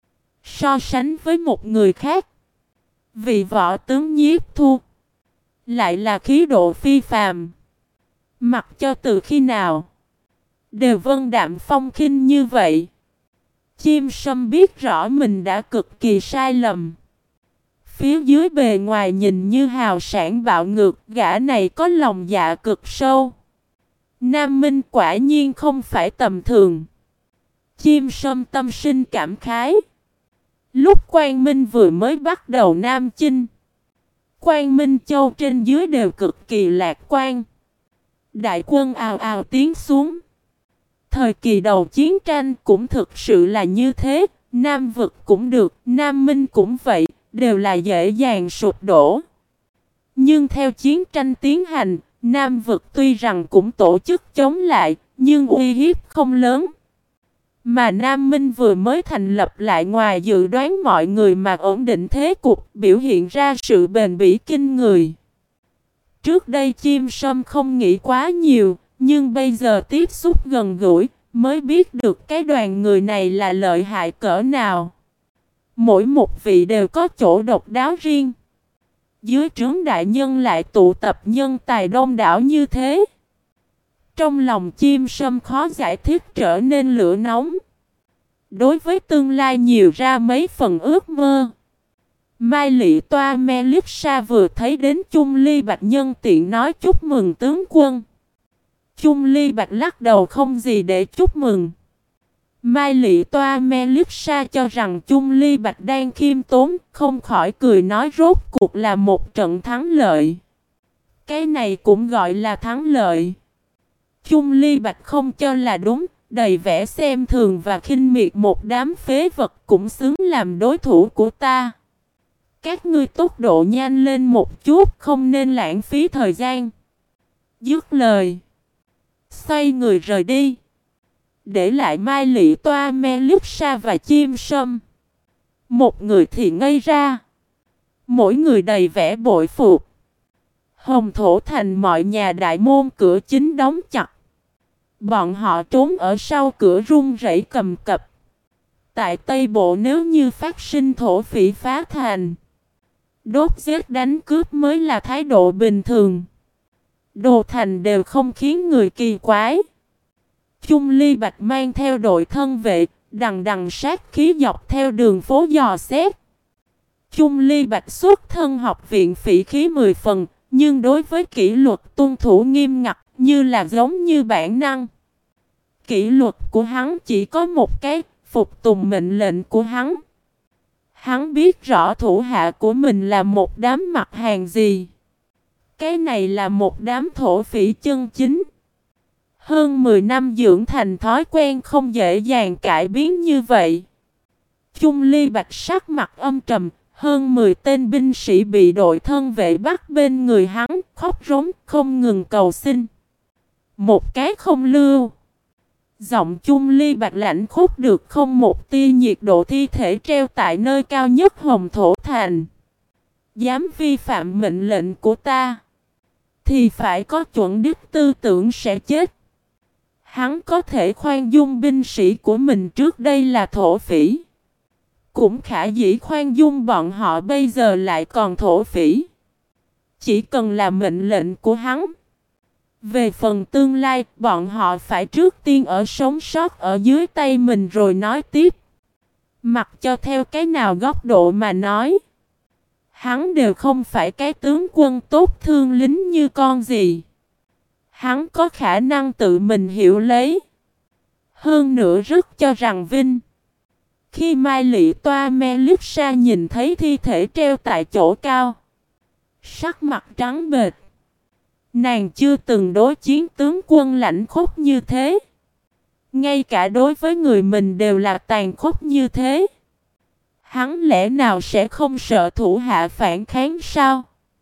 So sánh với một người khác, vị võ tướng Nhiếp Thu lại là khí độ phi phàm. Mặc cho từ khi nào đều vân đạm phong khinh như vậy. Chim sâm biết rõ mình đã cực kỳ sai lầm. Phía dưới bề ngoài nhìn như hào sảng bạo ngược, gã này có lòng dạ cực sâu. Nam Minh quả nhiên không phải tầm thường. Chim sâm tâm sinh cảm khái. Lúc Quang Minh vừa mới bắt đầu Nam Chinh, Quang Minh Châu trên dưới đều cực kỳ lạc quan. Đại quân ào ào tiến xuống. Thời kỳ đầu chiến tranh cũng thực sự là như thế. Nam vực cũng được, Nam Minh cũng vậy, đều là dễ dàng sụp đổ. Nhưng theo chiến tranh tiến hành, Nam vực tuy rằng cũng tổ chức chống lại, nhưng uy hiếp không lớn. Mà Nam Minh vừa mới thành lập lại, ngoài dự đoán mọi người mà ổn định thế cục, biểu hiện ra sự bền bỉ kinh người. Trước đây chim sâm không nghĩ quá nhiều, nhưng bây giờ tiếp xúc gần gũi, mới biết được cái đoàn người này là lợi hại cỡ nào. Mỗi một vị đều có chỗ độc đáo riêng. Dưới trướng đại nhân lại tụ tập nhân tài đông đảo như thế. Trong lòng chim sâm khó giải thích trở nên lửa nóng. Đối với tương lai nhiều ra mấy phần ước mơ. Mai Lị Toa Melissa vừa thấy đến Chung Ly Bạch nhân tiện nói chúc mừng tướng quân. Chung Ly Bạch lắc đầu không gì để chúc mừng. Mai Lị Toa Melissa cho rằng Chung Ly Bạch đang khiêm tốn, không khỏi cười nói rốt cuộc là một trận thắng lợi. Cái này cũng gọi là thắng lợi. Chung Ly Bạch không cho là đúng, đầy vẻ xem thường và khinh miệt một đám phế vật cũng xứng làm đối thủ của ta. Các ngươi tốc độ nhanh lên một chút, không nên lãng phí thời gian. Dứt lời, xoay người rời đi, để lại Mai Lị Toa Melissa và chim sâm. Một người thì ngây ra, mỗi người đầy vẻ bội phục. Hồng Thổ Thành mọi nhà đại môn cửa chính đóng chặt. Bọn họ trốn ở sau cửa run rẩy cầm cập. Tại Tây Bộ nếu như phát sinh thổ phỉ phá thành, đốt giết đánh cướp mới là thái độ bình thường. Đồ thành đều không khiến người kỳ quái. Chung Ly Bạch mang theo đội thân vệ, đằng đằng sát khí dọc theo đường phố dò xét. Chung Ly Bạch xuất thân học viện phỉ khí mười phần, nhưng đối với kỷ luật tuân thủ nghiêm ngặt như là giống như bản năng. Kỷ luật của hắn chỉ có một cái, phục tùng mệnh lệnh của hắn. Hắn biết rõ thủ hạ của mình là một đám mặt hàng gì. Cái này là một đám thổ phỉ chân chính. Hơn mười năm dưỡng thành thói quen không dễ dàng cải biến như vậy. Chung Ly Bạch sắc mặt âm trầm, hơn mười tên binh sĩ bị đội thân vệ bắt bên người hắn, khóc rống không ngừng cầu xin. Một cái không lưu. Giọng Chung Ly Bạch lạnh khúc được không một tia nhiệt độ, thi thể treo tại nơi cao nhất Hồng Thổ Thành. Dám vi phạm mệnh lệnh của ta thì phải có chuẩn đức tư tưởng sẽ chết. Hắn có thể khoan dung binh sĩ của mình trước đây là thổ phỉ, cũng khả dĩ khoan dung bọn họ bây giờ lại còn thổ phỉ. Chỉ cần là mệnh lệnh của hắn. Về phần tương lai, bọn họ phải trước tiên ở sống sót ở dưới tay mình rồi nói tiếp. Mặc cho theo cái nào góc độ mà nói, hắn đều không phải cái tướng quân tốt thương lính như con gì. Hắn có khả năng tự mình hiểu lấy. Hơn nữa rất cho rằng vinh. Khi Mai Lị Toa Melissa nhìn thấy thi thể treo tại chỗ cao, sắc mặt trắng bệch. Nàng chưa từng đối chiến tướng quân lãnh khốc như thế. Ngay cả đối với người mình đều là tàn khốc như thế. Hắn lẽ nào sẽ không sợ thủ hạ phản kháng sao?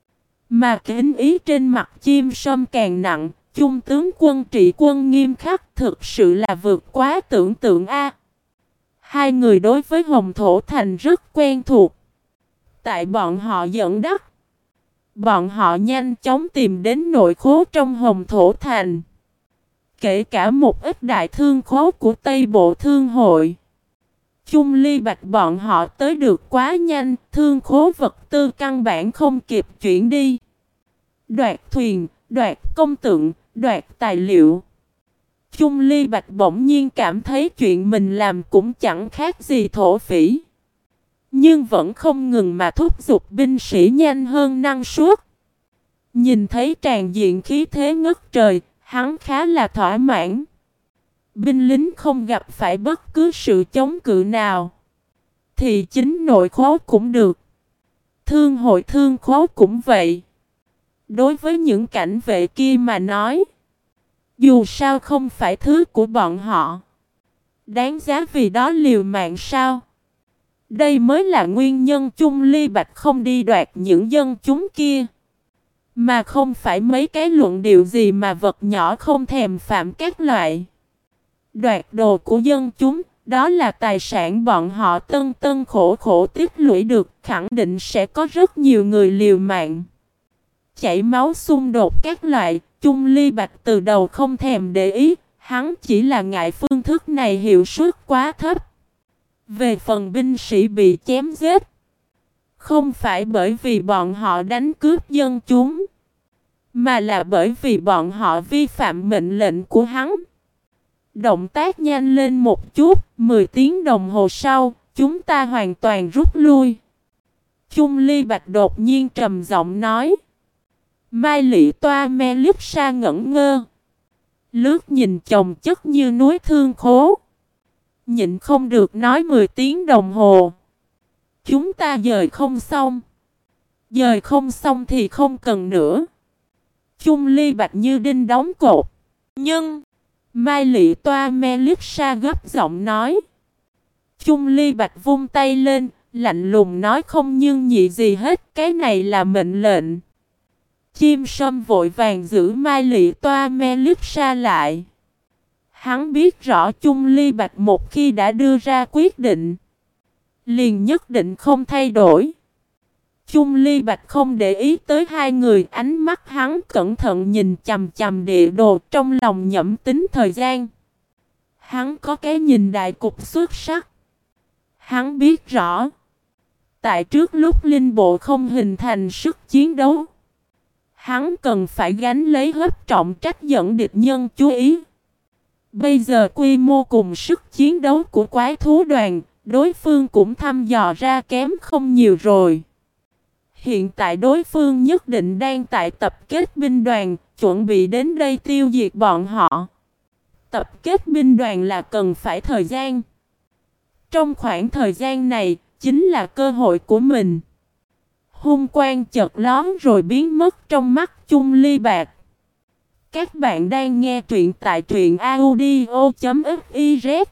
Mà kính ý trên mặt chim sâm càng nặng. Chung tướng quân trị quân nghiêm khắc, thực sự là vượt quá tưởng tượng a. Hai người đối với Hồng Thổ Thành rất quen thuộc. Tại bọn họ dẫn dắt, Bọn họ nhanh chóng tìm đến nội khố trong Hồng Thổ Thành. Kể cả một ít đại thương khố của Tây Bộ Thương hội. Chung Ly Bạch bọn họ tới được quá nhanh, thương khố vật tư căn bản không kịp chuyển đi. Đoạt thuyền, đoạt công tượng, đoạt tài liệu. Chung Ly Bạch bỗng nhiên cảm thấy chuyện mình làm cũng chẳng khác gì thổ phỉ. Nhưng vẫn không ngừng mà thúc giục binh sĩ nhanh hơn năng suất. Nhìn thấy tràn diện khí thế ngất trời, hắn khá là thỏa mãn. Binh lính không gặp phải bất cứ sự chống cự nào. Thì chính nội khố cũng được. Thương hội thương khố cũng vậy. Đối với những cảnh vệ kia mà nói, dù sao không phải thứ của bọn họ. Đáng giá vì đó liều mạng sao? Đây mới là nguyên nhân Chung Ly Bạch không đi đoạt những dân chúng kia. Mà không phải mấy cái luận điệu gì mà vật nhỏ không thèm phạm các loại. Đoạt đồ của dân chúng, đó là tài sản bọn họ tân tân khổ khổ tích lũy được, khẳng định sẽ có rất nhiều người liều mạng. Chảy máu xung đột các loại, Chung Ly Bạch từ đầu không thèm để ý, hắn chỉ là ngại phương thức này hiệu suất quá thấp. Về phần binh sĩ bị chém giết, không phải bởi vì bọn họ đánh cướp dân chúng, mà là bởi vì bọn họ vi phạm mệnh lệnh của hắn. Động tác nhanh lên một chút, mười tiếng đồng hồ sau, chúng ta hoàn toàn rút lui. Chung Ly Bạch đột nhiên trầm giọng nói. Mai Lị Toa Me Liếp Sa ngẩn ngơ. Lướt nhìn chồng chất như núi thương khố. Nhịn không được nói mười tiếng đồng hồ. Chúng ta dời không xong. Dời không xong thì không cần nữa. Chung Ly Bạch như đinh đóng cột. Nhưng Mai Lị Toa Me Liếp Sa gấp giọng nói. Chung Ly Bạch vung tay lên, lạnh lùng nói không nhưng nhị gì hết, cái này là mệnh lệnh. Chim sâm vội vàng giữ Mai Lị Toa Me Liếp Sa lại. Hắn biết rõ Chung Ly Bạch một khi đã đưa ra quyết định, liền nhất định không thay đổi. Chung Ly Bạch không để ý tới hai người, ánh mắt hắn cẩn thận nhìn chằm chằm địa đồ, trong lòng nhẩm tính thời gian. Hắn có cái nhìn đại cục xuất sắc. Hắn biết rõ, tại trước lúc linh bộ không hình thành sức chiến đấu, hắn cần phải gánh lấy hết trọng trách dẫn địch nhân chú ý. Bây giờ quy mô cùng sức chiến đấu của quái thú đoàn, đối phương cũng thăm dò ra kém không nhiều rồi. Hiện tại đối phương nhất định đang tại tập kết binh đoàn, chuẩn bị đến đây tiêu diệt bọn họ. Tập kết binh đoàn là cần phải thời gian. Trong khoảng thời gian này, chính là cơ hội của mình. Hung quang chợt lóe rồi biến mất trong mắt Chung Ly Bạch. Các bạn đang nghe truyện tại truyện audio chấm fiz.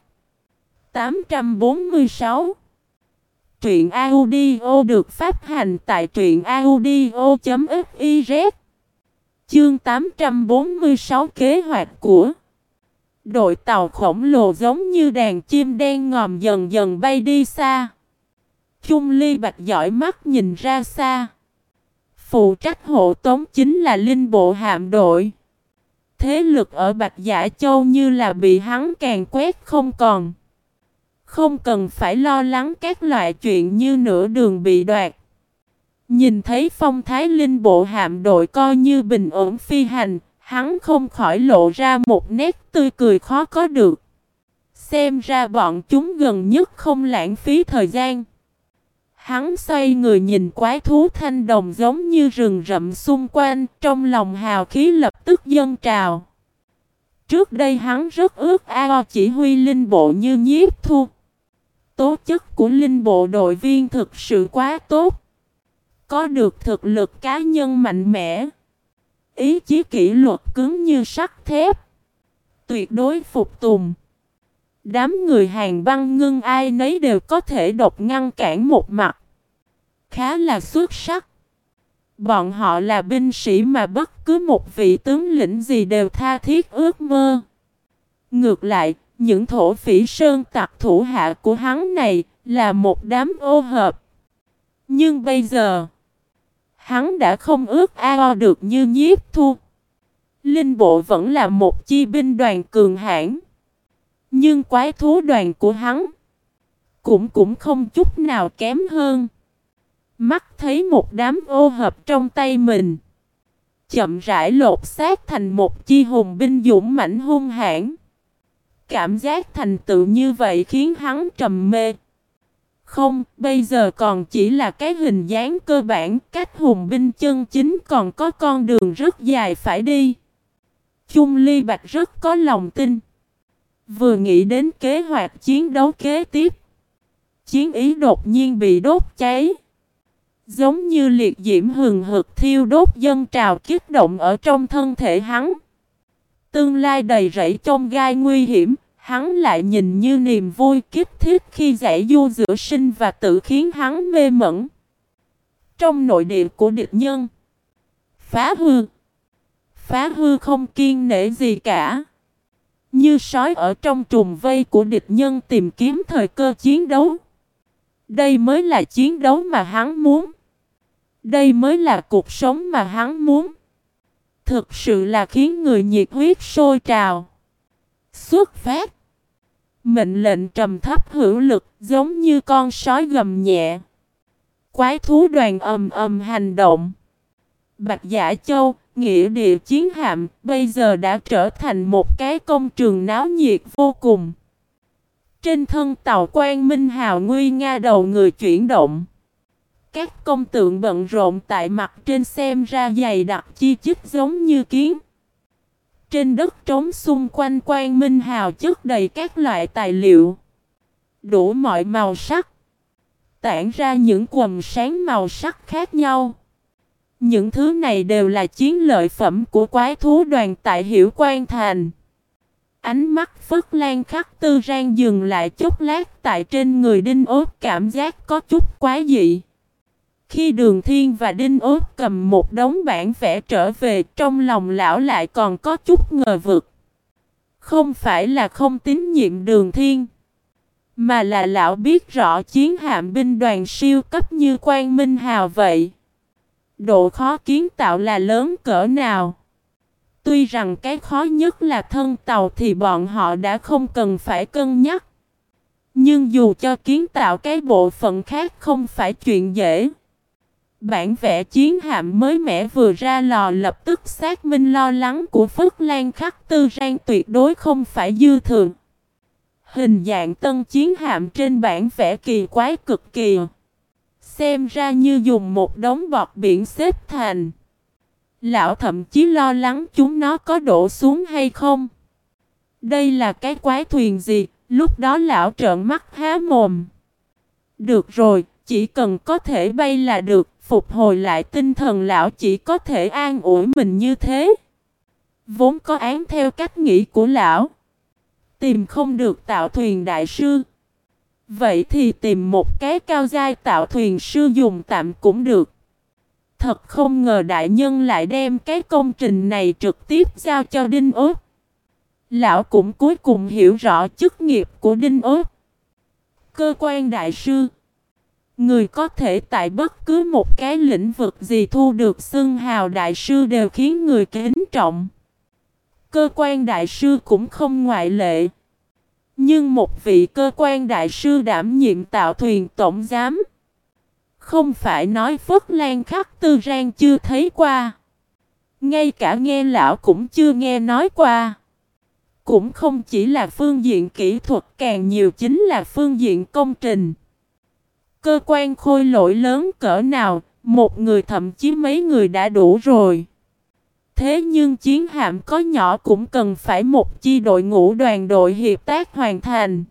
tám trăm bốn mươi sáu. Truyện audio được phát hành tại truyện audio chấm fiz. Chương tám trăm bốn mươi sáu kế hoạch của đội tàu khổng lồ giống như đàn chim đen ngòm dần dần bay đi xa. Chung Ly Bạch dõi mắt nhìn ra xa. Phụ trách hộ tống chính là linh bộ hạm đội. Thế lực ở Bạch Giả Châu như là bị hắn càn quét không còn. Không cần phải lo lắng các loại chuyện như nửa đường bị đoạt. Nhìn thấy phong thái linh bộ hạm đội coi như bình ổn phi hành, hắn không khỏi lộ ra một nét tươi cười khó có được. Xem ra bọn chúng gần nhất không lãng phí thời gian. Hắn xoay người nhìn quái thú thanh đồng giống như rừng rậm xung quanh, trong lòng hào khí lập tức dâng trào. Trước đây hắn rất ước ao chỉ huy linh bộ như Nhiếp Thu. Tố chất của linh bộ đội viên thực sự quá tốt. Có được thực lực cá nhân mạnh mẽ. Ý chí kỷ luật cứng như sắt thép. Tuyệt đối phục tùng. Đám người Hàng Băng Ngưng ai nấy đều có thể độc ngăn cản một mặt. Khá là xuất sắc. Bọn họ là binh sĩ mà bất cứ một vị tướng lĩnh gì đều tha thiết ước mơ. Ngược lại, những thổ phỉ sơn tặc thủ hạ của hắn này là một đám ô hợp. Nhưng bây giờ, Hắn đã không ước ao được như Nhiếp Thu. Linh bộ vẫn là một chi binh đoàn cường hãn. Nhưng quái thú đoàn của hắn cũng cũng không chút nào kém hơn. Mắt thấy một đám ô hợp trong tay mình chậm rãi lột xác thành một chi hùng binh dũng mãnh hung hãn. Cảm giác thành tựu như vậy khiến hắn trầm mê. Không, bây giờ còn chỉ là cái hình dáng cơ bản, cách hùng binh chân chính còn có con đường rất dài phải đi. Chung Ly Bạch rất có lòng tin. Vừa nghĩ đến kế hoạch chiến đấu kế tiếp, chiến ý đột nhiên bị đốt cháy. Giống như liệt diễm hừng hực thiêu đốt dâng trào kích động ở trong thân thể hắn. Tương lai đầy rẫy chông gai nguy hiểm, hắn lại nhìn như niềm vui kích thích khi giải du giữa sinh và tử khiến hắn mê mẩn. Trong nội địa của địch nhân, phá hư. Phá hư không kiêng nể gì cả. Như sói ở trong trùng vây của địch nhân tìm kiếm thời cơ chiến đấu. Đây mới là chiến đấu mà hắn muốn. Đây mới là cuộc sống mà hắn muốn. Thực sự là khiến người nhiệt huyết sôi trào. Xuất phát. Mệnh lệnh trầm thấp hữu lực giống như con sói gầm nhẹ. Quái thú đoàn ầm ầm hành động. Bạch Giả Châu, nghĩa địa chiến hạm, bây giờ đã trở thành một cái công trường náo nhiệt vô cùng. Trên thân tàu Quang Minh hào nguy nga đầu người chuyển động. Các công tượng bận rộn tại mặt trên xem ra dày đặc chi chít giống như kiến. Trên đất trống xung quanh Quang Minh hào chất đầy các loại tài liệu. Đủ mọi màu sắc. Tản ra những quầng sáng màu sắc khác nhau. Những thứ này đều là chiến lợi phẩm của quái thú đoàn tại Hiểu Quan Thành. Ánh mắt Phất Lan Khắc Tư Rang dừng lại chốc lát tại trên người Đinh Ốt, cảm giác có chút quái dị. Khi Đường Thiên và Đinh Ốt cầm một đống bản vẽ trở về, trong lòng lão lại còn có chút ngờ vực. Không phải là không tín nhiệm Đường Thiên, mà là lão biết rõ chiến hạm binh đoàn siêu cấp như Quang Minh Hào vậy. Độ khó kiến tạo là lớn cỡ nào. Tuy rằng cái khó nhất là thân tàu thì bọn họ đã không cần phải cân nhắc. Nhưng dù cho kiến tạo cái bộ phận khác không phải chuyện dễ. Bản vẽ chiến hạm mới mẻ vừa ra lò lập tức xác minh lo lắng của Phất Lan Khắc Tư Rang tuyệt đối không phải dư thừa. Hình dạng tân chiến hạm trên bản vẽ kỳ quái cực kỳ. Xem ra như dùng một đống bọt biển xếp thành. Lão thậm chí lo lắng chúng nó có đổ xuống hay không. Đây là cái quái thuyền gì? Lúc đó lão trợn mắt há mồm. Được rồi, chỉ cần có thể bay là được. Phục hồi lại tinh thần lão chỉ có thể an ủi mình như thế. Vốn có án theo cách nghĩ của lão. Tìm không được tạo thuyền đại sư. Vậy thì tìm một cái cao giai tạo thuyền sư dùng tạm cũng được. Thật không ngờ đại nhân lại đem cái công trình này trực tiếp giao cho Đinh Ốt. Lão cũng cuối cùng hiểu rõ chức nghiệp của Đinh Ốt. Cơ quan đại sư. Người có thể tại bất cứ một cái lĩnh vực gì thu được xưng hào đại sư đều khiến người kính trọng. Cơ quan đại sư cũng không ngoại lệ. Nhưng một vị cơ quan đại sư đảm nhiệm tạo thuyền tổng giám. Không phải nói Phất Lan Khắc Tư Rang chưa thấy qua. Ngay cả nghe lão cũng chưa nghe nói qua. Cũng không chỉ là phương diện kỹ thuật, càng nhiều chính là phương diện công trình. Cơ quan khôi lỗi lớn cỡ nào, một người thậm chí mấy người đã đủ rồi. Thế nhưng chiến hạm có nhỏ cũng cần phải một chi đội ngũ đoàn đội hiệp tác hoàn thành.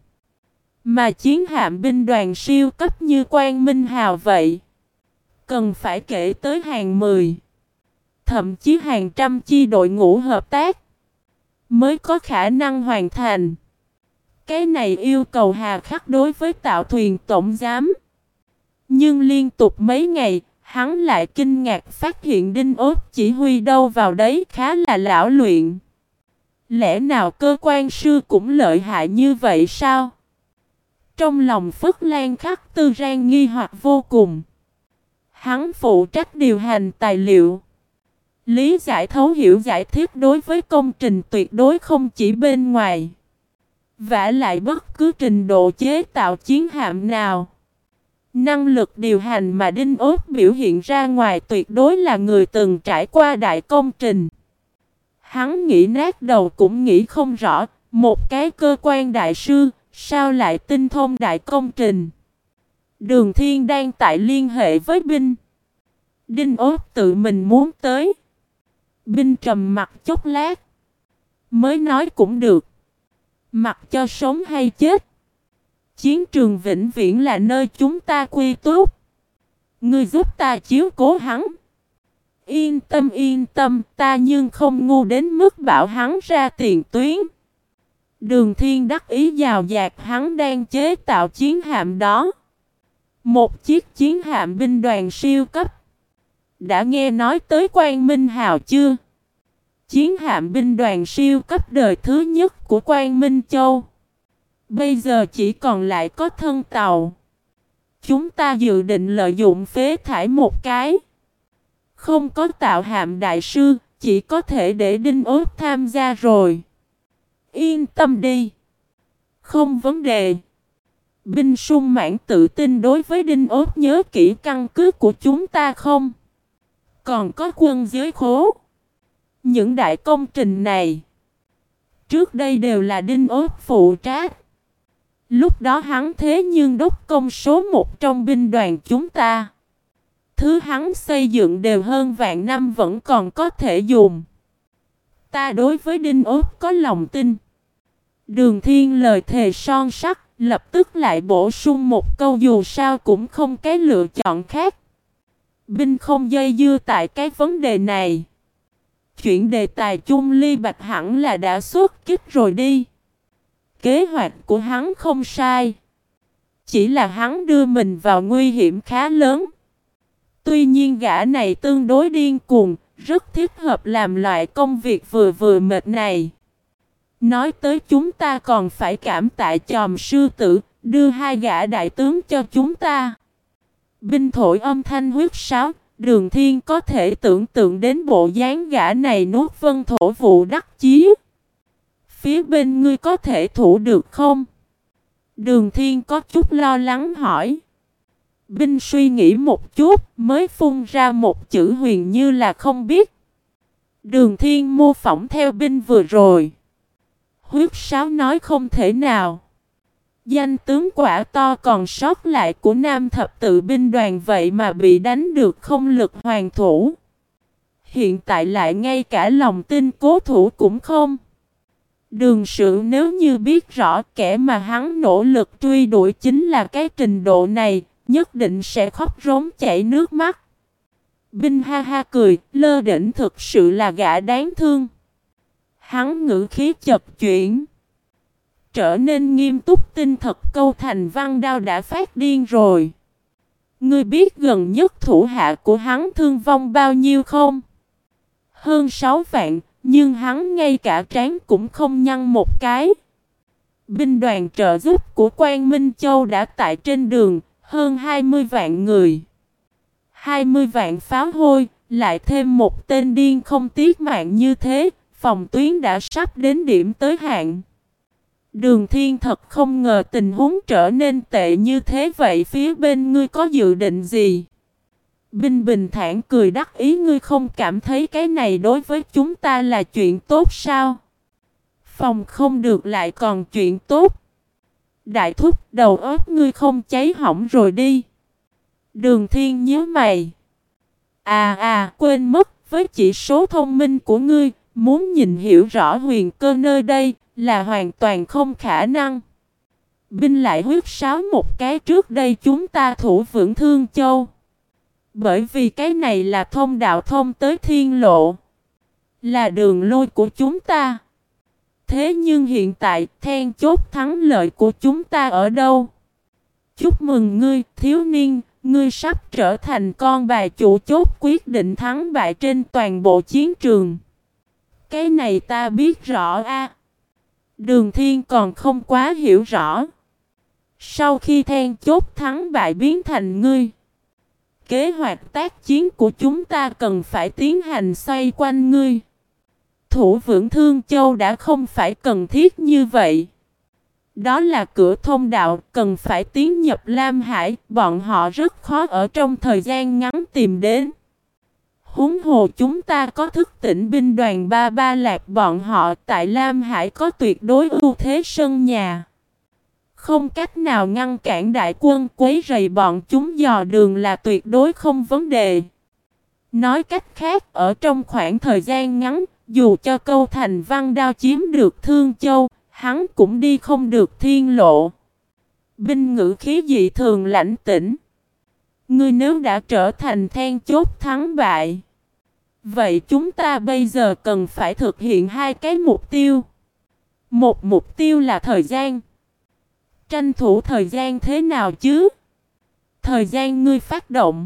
Mà chiến hạm binh đoàn siêu cấp như Quang Minh Hào vậy, cần phải kể tới hàng mười, thậm chí hàng trăm chi đội ngũ hợp tác mới có khả năng hoàn thành. Cái này yêu cầu hà khắc đối với tạo thuyền tổng giám. Nhưng liên tục mấy ngày, hắn lại kinh ngạc phát hiện Đinh Ốt chỉ huy đâu vào đấy khá là lão luyện. Lẽ nào cơ quan sư cũng lợi hại như vậy sao? Trong lòng Phất Lan Khắc Tư Rang nghi hoặc vô cùng. Hắn phụ trách điều hành tài liệu, lý giải thấu hiểu giải thích đối với công trình tuyệt đối không chỉ bên ngoài. Vả lại bất cứ trình độ chế tạo chiến hạm nào, năng lực điều hành mà Đinh Ốt biểu hiện ra ngoài tuyệt đối là người từng trải qua đại công trình. Hắn nghĩ nát đầu cũng nghĩ không rõ, một cái cơ quan đại sư, sao lại tinh thông đại công trình. Đường Thiên đang tại liên hệ với binh. Đinh Ốt tự mình muốn tới. Binh trầm mặt chốc lát, mới nói cũng được. Mặc cho sống hay chết, chiến trường vĩnh viễn là nơi chúng ta quy túc. Ngươi giúp ta chiếu cố hắn. Yên tâm yên tâm, ta nhưng không ngu đến mức bảo hắn ra tiền tuyến. Đường Thiên đắc ý giàu dạt hắn đang chế tạo chiến hạm đó. Một chiếc chiến hạm binh đoàn siêu cấp. Đã nghe nói tới Quang Minh Hào chưa? Chiến hạm binh đoàn siêu cấp đời thứ nhất của Quang Minh Châu. Bây giờ chỉ còn lại có thân tàu. Chúng ta dự định lợi dụng phế thải một cái. Không có tạo hạm đại sư, chỉ có thể để Đinh Ốt tham gia rồi. Yên tâm đi. Không vấn đề. Binh sung mãn tự tin đối với Đinh Ốt nhớ kỹ căn cứ của chúng ta không? Còn có quân giới khố. Những đại công trình này trước đây đều là Đinh Ốt phụ trách. Lúc đó hắn thế nhưng đốc công số một trong binh đoàn chúng ta. Thứ hắn xây dựng đều hơn vạn năm vẫn còn có thể dùng. Ta đối với Đinh Ốt có lòng tin. Đường Thiên lời thề son sắt, lập tức lại bổ sung một câu dù sao cũng không cái lựa chọn khác. Binh không dây dưa tại cái vấn đề này. Chuyện đề tài chung ly bạch hẳn là đã xuất kích rồi đi. Kế hoạch của hắn không sai. Chỉ là hắn đưa mình vào nguy hiểm khá lớn. Tuy nhiên gã này tương đối điên cuồng, rất thích hợp làm loại công việc vừa vừa mệt này. Nói tới chúng ta còn phải cảm tạ chòm sư tử, đưa hai gã đại tướng cho chúng ta. Binh thổi âm thanh huyết sáo, Đường Thiên có thể tưởng tượng đến bộ dáng gã này nuốt vân thổ vụ đắc chí. Phía bên ngươi có thể thủ được không? Đường Thiên có chút lo lắng hỏi. Binh suy nghĩ một chút mới phun ra một chữ huyền như là không biết. Đường Thiên mô phỏng theo binh vừa rồi. Huyết sáo nói không thể nào. Danh tướng quả to còn sót lại của Nam thập tự binh đoàn vậy mà bị đánh được không lực hoàn thủ. Hiện tại lại ngay cả lòng tin cố thủ cũng không. Đường Sự nếu như biết rõ kẻ mà hắn nỗ lực truy đuổi chính là cái trình độ này, nhất định sẽ khóc rống chảy nước mắt. Binh ha ha cười, lơ đễnh thực sự là gã đáng thương. Hắn ngữ khí chập chuyển, trở nên nghiêm túc tinh thật câu thành văn đao đã phát điên rồi. Ngươi biết gần nhất thủ hạ của hắn thương vong bao nhiêu không? Hơn sáu vạn, nhưng hắn ngay cả trán cũng không nhăn một cái. Binh đoàn trợ giúp của Quang Minh Châu đã tại trên đường, hơn hai mươi vạn người. hai mươi vạn pháo hôi, lại thêm một tên điên không tiếc mạng như thế, phòng tuyến đã sắp đến điểm tới hạn. Đường Thiên thật không ngờ tình huống trở nên tệ như thế vậy, phía bên ngươi có dự định gì? Binh bình thản cười đắc ý, ngươi không cảm thấy cái này đối với chúng ta là chuyện tốt sao? Phòng không được lại còn chuyện tốt. Đại thúc, đầu óc ngươi không cháy hỏng rồi đi. Đường Thiên nhớ mày. À à, quên mất, với chỉ số thông minh của ngươi, muốn nhìn hiểu rõ huyền cơ nơi đây là hoàn toàn không khả năng. Binh lại huyết sáo một cái, trước đây chúng ta thủ vững Thương Châu. Bởi vì cái này là thông đạo thông tới thiên lộ, là đường lôi của chúng ta. Thế nhưng hiện tại, then chốt thắng lợi của chúng ta ở đâu? Chúc mừng ngươi, thiếu niên, ngươi sắp trở thành con bài chủ chốt quyết định thắng bại trên toàn bộ chiến trường. Cái này ta biết rõ a. Đường Thiên còn không quá hiểu rõ. Sau khi then chốt thắng bại biến thành ngươi, kế hoạch tác chiến của chúng ta cần phải tiến hành xoay quanh ngươi. Thủ vững Thương Châu đã không phải cần thiết như vậy. Đó là cửa thông đạo, cần phải tiến nhập Lam Hải, bọn họ rất khó ở trong thời gian ngắn tìm đến. Huống hồ chúng ta có thức tỉnh binh đoàn ba ba lạc, bọn họ tại Lam Hải có tuyệt đối ưu thế sân nhà. Không cách nào ngăn cản đại quân quấy rầy bọn chúng dò đường là tuyệt đối không vấn đề. Nói cách khác, ở trong khoảng thời gian ngắn, dù cho Câu Thành Văn Đao chiếm được Thương Châu, hắn cũng đi không được thiên lộ. Binh ngữ khí dị thường lãnh tĩnh. Ngươi nếu đã trở thành then chốt thắng bại, vậy chúng ta bây giờ cần phải thực hiện hai cái mục tiêu. Một mục tiêu là thời gian. Tranh thủ thời gian thế nào chứ? Thời gian ngươi phát động.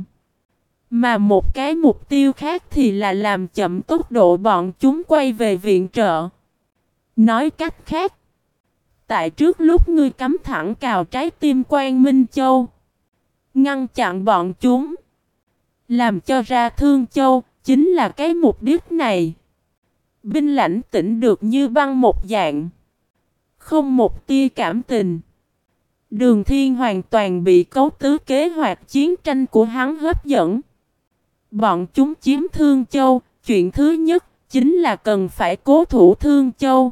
Mà một cái mục tiêu khác thì là làm chậm tốc độ bọn chúng quay về viện trợ. Nói cách khác, tại trước lúc ngươi cắm thẳng cào trái tim Quan Minh Châu, ngăn chặn bọn chúng, làm cho ra Thương Châu, chính là cái mục đích này. Binh lãnh tĩnh được như băng một dạng, không một tia cảm tình. Đường Thiên hoàn toàn bị cấu tứ kế hoạch chiến tranh của hắn hấp dẫn. Bọn chúng chiếm Thương Châu, chuyện thứ nhất chính là cần phải cố thủ Thương Châu.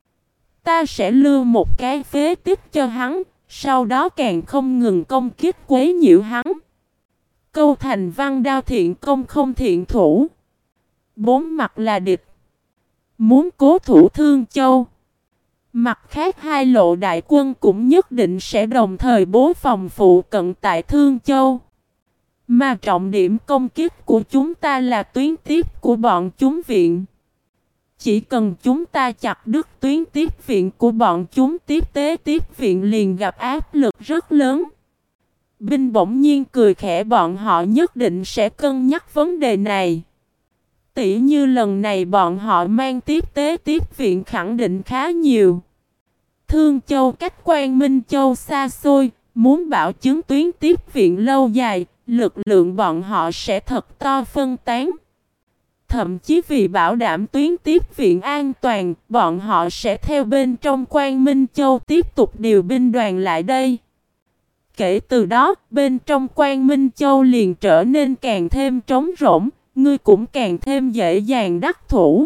Ta sẽ lưu một cái phế tích cho hắn, sau đó càng không ngừng công kích quấy nhiễu hắn. Câu Thành Văn Đao thiện công không thiện thủ. Bốn mặt là địch. Muốn cố thủ Thương Châu, mặt khác hai lộ đại quân cũng nhất định sẽ đồng thời bố phòng phụ cận tại Thương Châu. Mà trọng điểm công kích của chúng ta là tuyến tiếp của bọn chúng viện. Chỉ cần chúng ta chặt đứt tuyến tiếp viện của bọn chúng, tiếp tế tiếp viện liền gặp áp lực rất lớn. Binh bỗng nhiên cười khẽ, bọn họ nhất định sẽ cân nhắc vấn đề này. Tỉ như lần này bọn họ mang tiếp tế tiếp viện khẳng định khá nhiều. Thương Châu cách Quan Minh Châu xa xôi, muốn bảo chứng tuyến tiếp viện lâu dài, lực lượng bọn họ sẽ thật to phân tán. Thậm chí vì bảo đảm tuyến tiếp viện an toàn, bọn họ sẽ theo bên trong Quan Minh Châu tiếp tục điều binh đoàn lại đây. Kể từ đó, bên trong Quan Minh Châu liền trở nên càng thêm trống rỗng, ngươi cũng càng thêm dễ dàng đắc thủ.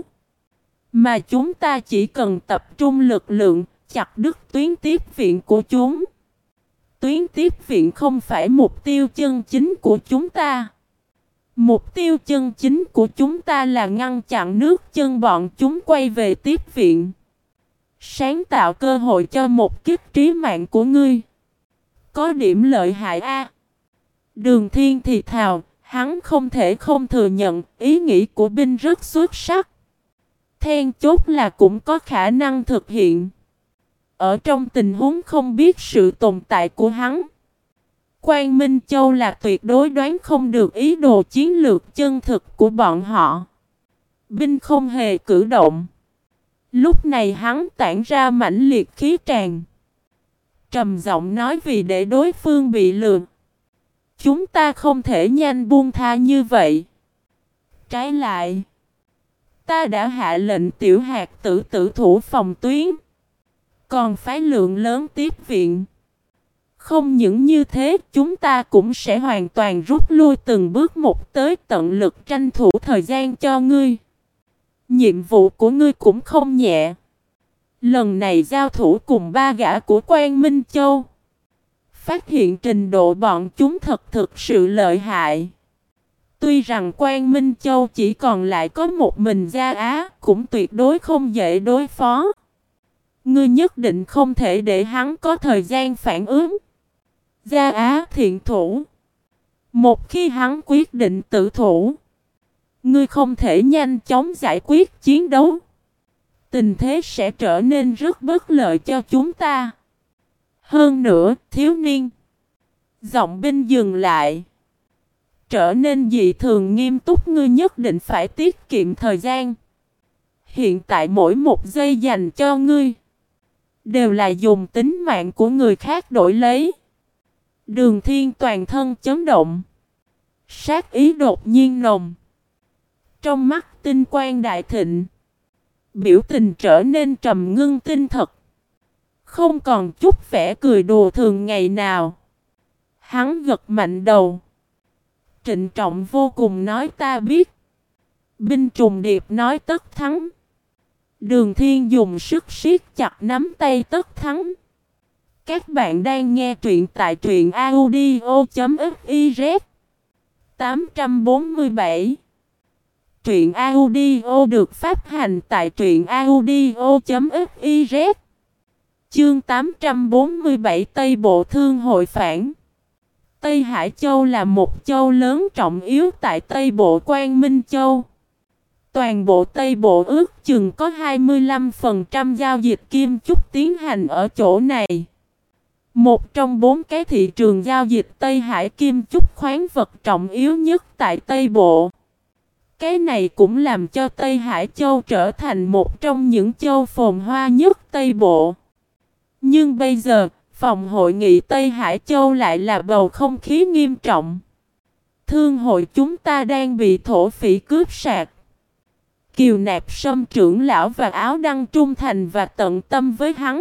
Mà chúng ta chỉ cần tập trung lực lượng, chặt đứt tuyến tiếp viện của chúng. Tuyến tiếp viện không phải mục tiêu chân chính của chúng ta. Mục tiêu chân chính của chúng ta là ngăn chặn nước chân bọn chúng quay về tiếp viện. Sáng tạo cơ hội cho một kích trí mạng của ngươi. Có điểm lợi hại a. Đường Thiên thì thào, hắn không thể không thừa nhận ý nghĩ của binh rất xuất sắc. Then chốt là cũng có khả năng thực hiện. Ở trong tình huống không biết sự tồn tại của hắn, Quan Minh Châu là tuyệt đối đoán không được ý đồ chiến lược chân thực của bọn họ. Binh không hề cử động. Lúc này hắn tản ra mãnh liệt khí tràn. Trầm giọng nói, vì để đối phương bị lừa, chúng ta không thể nhanh buông tha như vậy. Trái lại, ta đã hạ lệnh tiểu hạt tử tử thủ phòng tuyến, còn phái lượng lớn tiếp viện. Không những như thế, chúng ta cũng sẽ hoàn toàn rút lui từng bước một, tới tận lực tranh thủ thời gian cho ngươi. Nhiệm vụ của ngươi cũng không nhẹ. Lần này giao thủ cùng ba gã của Quan Minh Châu, phát hiện trình độ bọn chúng thật thực sự lợi hại. Tuy rằng Quan Minh Châu chỉ còn lại có một mình Gia Á, cũng tuyệt đối không dễ đối phó. Ngươi nhất định không thể để hắn có thời gian phản ứng. Gia Á thiện thủ. Một khi hắn quyết định tự thủ, ngươi không thể nhanh chóng giải quyết chiến đấu. Tình thế sẽ trở nên rất bất lợi cho chúng ta. Hơn nữa, thiếu niên. Giọng binh dừng lại. Trở nên dị thường nghiêm túc, ngươi nhất định phải tiết kiệm thời gian. Hiện tại mỗi một giây dành cho ngươi đều là dùng tính mạng của người khác đổi lấy. Đường Thiên toàn thân chấn động. Sát ý đột nhiên nồng. Trong mắt tinh quang đại thịnh. Biểu tình trở nên trầm ngưng tinh thật. Không còn chút vẻ cười đùa thường ngày nào. Hắn gật mạnh đầu. Trịnh trọng vô cùng nói ta biết. Binh trùng điệp nói tất thắng. Đường Thiên dùng sức siết chặt nắm tay tất thắng. Các bạn đang nghe truyện tại truyện audio.fiz tám trăm bốn mươi bảy. Truyện audio được phát hành tại truyện audio.fiz. Chương tám trăm bốn mươi bảy Tây Bộ Thương hội phản. Tây Hải Châu là một châu lớn trọng yếu tại Tây Bộ Quang Minh Châu. Toàn bộ Tây Bộ ước chừng có hai mươi lăm phần trăm giao dịch kim chúc tiến hành ở chỗ này. Một trong bốn cái thị trường giao dịch Tây Hải kim chúc khoáng vật trọng yếu nhất tại Tây Bộ. Cái này cũng làm cho Tây Hải Châu trở thành một trong những châu phồn hoa nhất Tây Bộ. Nhưng bây giờ, phòng hội nghị Tây Hải Châu lại là bầu không khí nghiêm trọng. Thương hội chúng ta đang bị thổ phỉ cướp sạch. Kiều Nạp Sâm trưởng lão và Áo Đăng trung thành và tận tâm với hắn.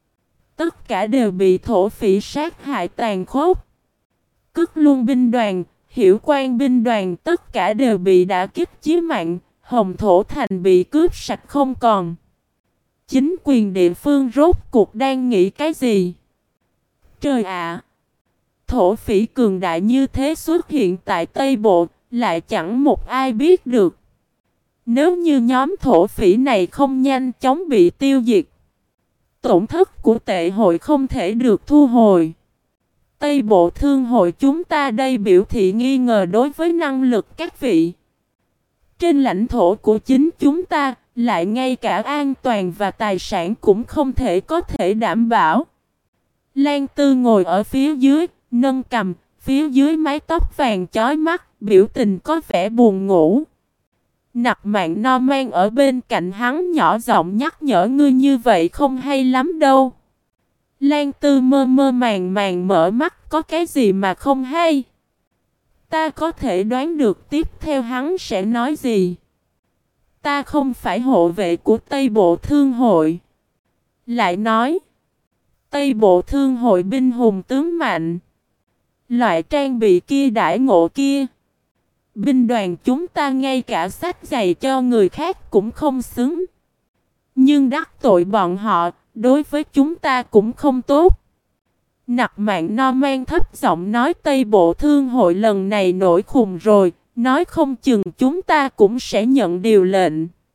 Tất cả đều bị thổ phỉ sát hại tàn khốc. Cức Luân binh đoàn, Hiểu Quan binh đoàn tất cả đều bị đả kích chí mạng. Hồng Thổ Thành bị cướp sạch không còn. Chính quyền địa phương rốt cuộc đang nghĩ cái gì? Trời ạ! Thổ phỉ cường đại như thế xuất hiện tại Tây Bộ, lại chẳng một ai biết được. Nếu như nhóm thổ phỉ này không nhanh chóng bị tiêu diệt, tổn thất của tệ hội không thể được thu hồi. Tây Bộ Thương hội chúng ta đây biểu thị nghi ngờ đối với năng lực các vị. Trên lãnh thổ của chính chúng ta, lại ngay cả an toàn và tài sản cũng không thể có thể đảm bảo. Lan Tư ngồi ở phía dưới, nâng cằm, phía dưới mái tóc vàng chói mắt, biểu tình có vẻ buồn ngủ. Nặc Mạn No Man ở bên cạnh hắn nhỏ giọng nhắc nhở ngươi như vậy không hay lắm đâu. Lan Tư mơ mơ màng màng mở mắt, có cái gì mà không hay. Ta có thể đoán được tiếp theo hắn sẽ nói gì. Ta không phải hộ vệ của Tây Bộ Thương hội. Lại nói, Tây Bộ Thương hội binh hùng tướng mạnh. Loại trang bị kia đãi ngộ kia. Binh đoàn chúng ta ngay cả sách giày cho người khác cũng không xứng. Nhưng đắc tội bọn họ, đối với chúng ta cũng không tốt. Nặc Mạn No Man thấp giọng nói Tây Bộ Thương hội lần này nổi khùng rồi, nói không chừng chúng ta cũng sẽ nhận điều lệnh.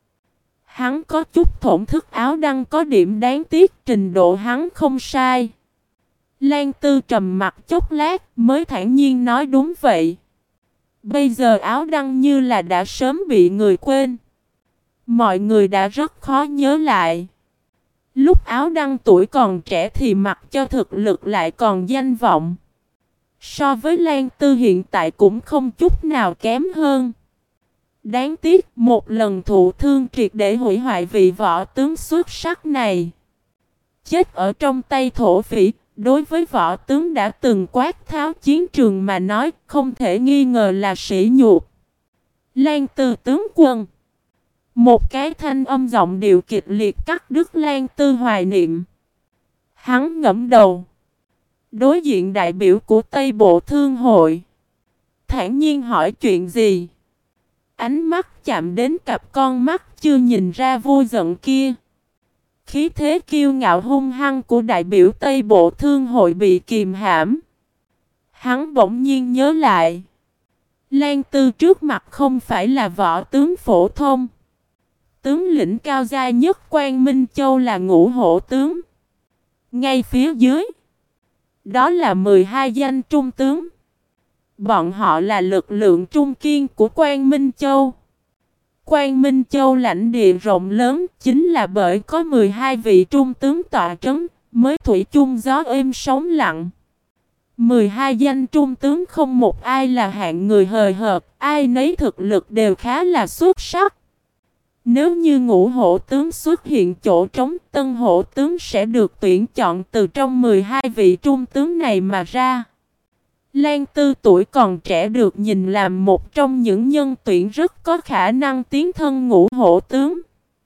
Hắn có chút thổn thức. Áo Đăng có điểm đáng tiếc, trình độ hắn không sai. Lan Tư trầm mặt chốc lát mới thản nhiên nói đúng vậy. Bây giờ Áo Đăng như là đã sớm bị người quên. Mọi người đã rất khó nhớ lại. Lúc Áo Đăng tuổi còn trẻ thì mặc cho thực lực lại còn danh vọng. So với Lan Tư hiện tại cũng không chút nào kém hơn. Đáng tiếc một lần thụ thương triệt để hủy hoại vị võ tướng xuất sắc này. Chết ở trong tay thổ phỉ, đối với võ tướng đã từng quát tháo chiến trường mà nói không thể nghi ngờ là sỉ nhục. Lan Tư tướng quân. Một cái thanh âm giọng điệu kịch liệt cắt đứt Lan Tư hoài niệm. Hắn ngẫm đầu. Đối diện đại biểu của Tây Bộ Thương hội. Thản nhiên hỏi chuyện gì? Ánh mắt chạm đến cặp con mắt chưa nhìn ra vui giận kia. Khí thế kiêu ngạo hung hăng của đại biểu Tây Bộ Thương hội bị kìm hãm. Hắn bỗng nhiên nhớ lại. Lan Tư trước mặt không phải là võ tướng phổ thông. Tướng lĩnh cao gia nhất Quang Minh Châu là Ngũ Hổ tướng. Ngay phía dưới, đó là mười hai danh trung tướng. Bọn họ là lực lượng trung kiên của Quang Minh Châu. Quang Minh Châu lãnh địa rộng lớn, chính là bởi có mười hai vị trung tướng tọa trấn, mới thủy chung gió êm sóng lặng. mười hai danh trung tướng không một ai là hạng người hời hợt, ai nấy thực lực đều khá là xuất sắc. Nếu như Ngũ Hổ tướng xuất hiện chỗ trống, Tân Hổ tướng sẽ được tuyển chọn từ trong mười hai vị trung tướng này mà ra. Lan Tư tuổi còn trẻ được nhìn làm một trong những nhân tuyển rất có khả năng tiến thân ngũ hổ tướng.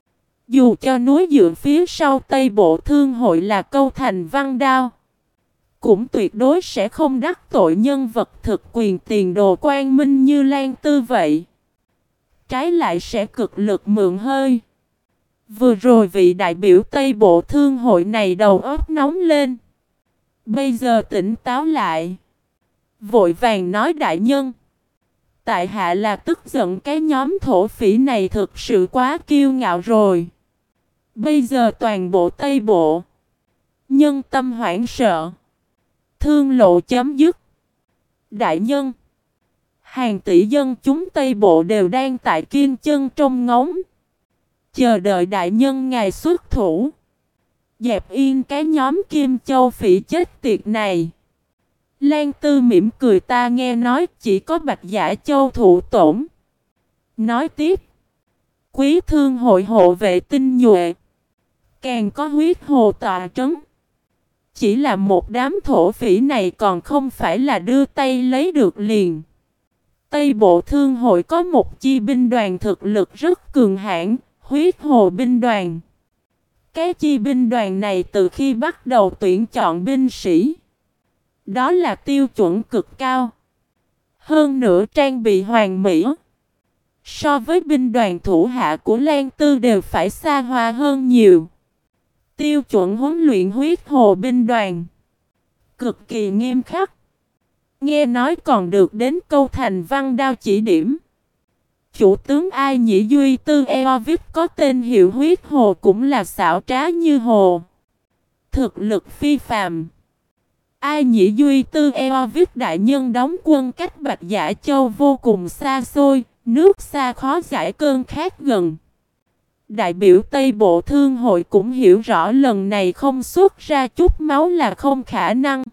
Dù cho núi dựa phía sau Tây Bộ Thương hội là Câu Thành Văn Đao, cũng tuyệt đối sẽ không đắc tội nhân vật thực quyền tiền đồ quang minh như Lan Tư vậy. Trái lại sẽ cực lực mượn hơi. Vừa rồi vị đại biểu Tây Bộ Thương hội này đầu óc nóng lên. Bây giờ tỉnh táo lại. Vội vàng nói đại nhân. Tại hạ là tức giận cái nhóm thổ phỉ này thực sự quá kiêu ngạo rồi. Bây giờ toàn bộ Tây Bộ, nhân tâm hoảng sợ. Thương lộ chấm dứt. Đại nhân, hàng tỷ dân chúng Tây Bộ đều đang tại kiên chân trong ngóng, chờ đợi đại nhân ngài xuất thủ, dẹp yên cái nhóm Kim Châu phỉ chết tiệt này. Lan Tư mỉm cười, ta nghe nói chỉ có Bạch Giả Châu thụ tổn. Nói tiếp, quý thương hội hộ vệ tinh nhuệ, càng có huyết hồ tọa trấn. Chỉ là một đám thổ phỉ này còn không phải là đưa tay lấy được liền. Tây Bộ Thương hội có một chi binh đoàn thực lực rất cường hãn, huyết hồ binh đoàn. Cái chi binh đoàn này từ khi bắt đầu tuyển chọn binh sĩ, đó là tiêu chuẩn cực cao. Hơn nữa trang bị hoàn mỹ. So với binh đoàn thủ hạ của Lan Tư đều phải xa hoa hơn nhiều. Tiêu chuẩn huấn luyện huyết hồ binh đoàn cực kỳ nghiêm khắc. Nghe nói còn được đến Câu Thành Văn Đao chỉ điểm. Chủ tướng Ai Nhĩ Duy Tư Eovic có tên hiệu huyết hồ cũng là xảo trá như hồ. Thực lực phi phàm. Ai Nhĩ Duy Tư Eovic đại nhân đóng quân cách Bạch Giả Châu vô cùng xa xôi, nước xa khó giải cơn khát gần. Đại biểu Tây Bộ Thương hội cũng hiểu rõ lần này không xuất ra chút máu là không khả năng.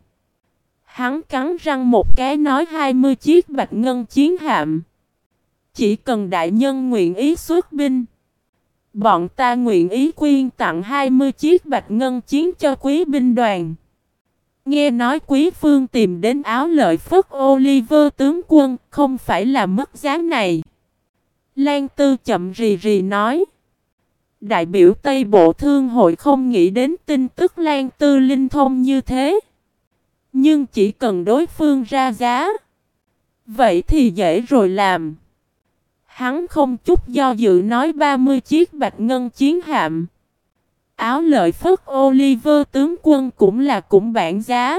Hắn cắn răng một cái nói hai mươi chiếc bạch ngân chiến hạm. Chỉ cần đại nhân nguyện ý xuất binh, bọn ta nguyện ý quyên tặng hai mươi chiếc bạch ngân chiến cho quý binh đoàn. Nghe nói quý phương tìm đến Áo Lợi Phất Oliver tướng quân, không phải là mất giá này. Lan Tư chậm rì rì nói. Đại biểu Tây Bộ Thương hội không nghĩ đến tin tức Lan Tư linh thông như thế. Nhưng chỉ cần đối phương ra giá, vậy thì dễ rồi làm. Hắn không chút do dự nói ba mươi chiếc bạch ngân chiến hạm. Áo Lợi Phất Oliver tướng quân cũng là cũng bản giá.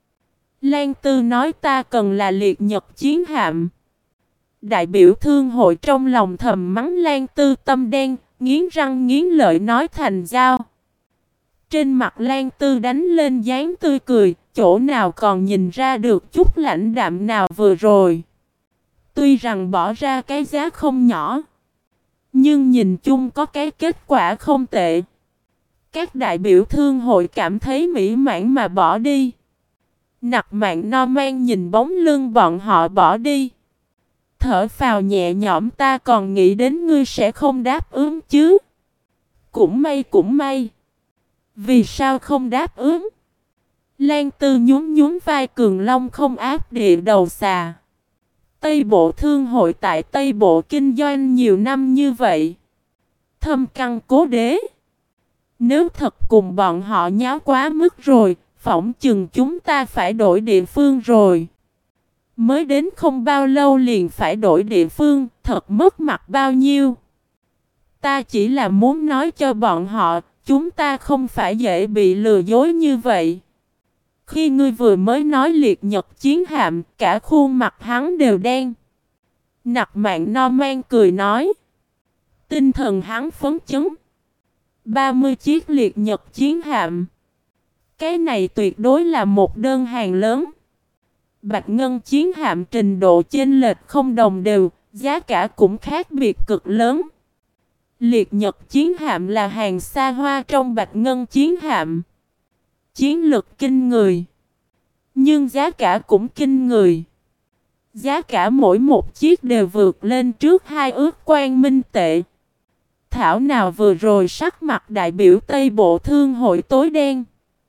Lan Tư nói ta cần là liệt nhật chiến hạm. Đại biểu Thương hội trong lòng thầm mắng Lan Tư tâm đen, nghiến răng nghiến lợi nói thành giao. Trên mặt Lan Tư đánh lên dáng tươi cười, chỗ nào còn nhìn ra được chút lãnh đạm nào vừa rồi. Tuy rằng bỏ ra cái giá không nhỏ, nhưng nhìn chung có cái kết quả không tệ. Các đại biểu Thương hội cảm thấy mỹ mãn mà bỏ đi. Nặc Mạn Norman nhìn bóng lưng bọn họ bỏ đi, thở phào nhẹ nhõm, ta còn nghĩ đến ngươi sẽ không đáp ứng chứ. Cũng may cũng may. Vì sao không đáp ứng? Lan Tư nhún nhún vai, cường long không áp địa đầu xà. Tây Bộ Thương hội tại Tây Bộ kinh doanh nhiều năm như vậy, thâm căn cố đế. Nếu thật cùng bọn họ nháo quá mức rồi, phỏng chừng chúng ta phải đổi địa phương rồi. Mới đến không bao lâu liền phải đổi địa phương, thật mất mặt bao nhiêu. Ta chỉ là muốn nói cho bọn họ, chúng ta không phải dễ bị lừa dối như vậy. Khi ngươi vừa mới nói liệt nhật chiến hạm, cả khuôn mặt hắn đều đen. Nặc Mạn Norman cười nói. Tinh thần hắn phấn chấn. ba mươi chiếc liệt nhật chiến hạm. Cái này tuyệt đối là một đơn hàng lớn. Bạch ngân chiến hạm trình độ chênh lệch không đồng đều, giá cả cũng khác biệt cực lớn. Liệt nhật chiến hạm là hàng xa hoa trong bạch ngân chiến hạm. Chiến lực kinh người, nhưng giá cả cũng kinh người. Giá cả mỗi một chiếc đều vượt lên trước hai ước quan minh tệ. Thảo nào vừa rồi sắc mặt đại biểu Tây Bộ Thương hội tối đen.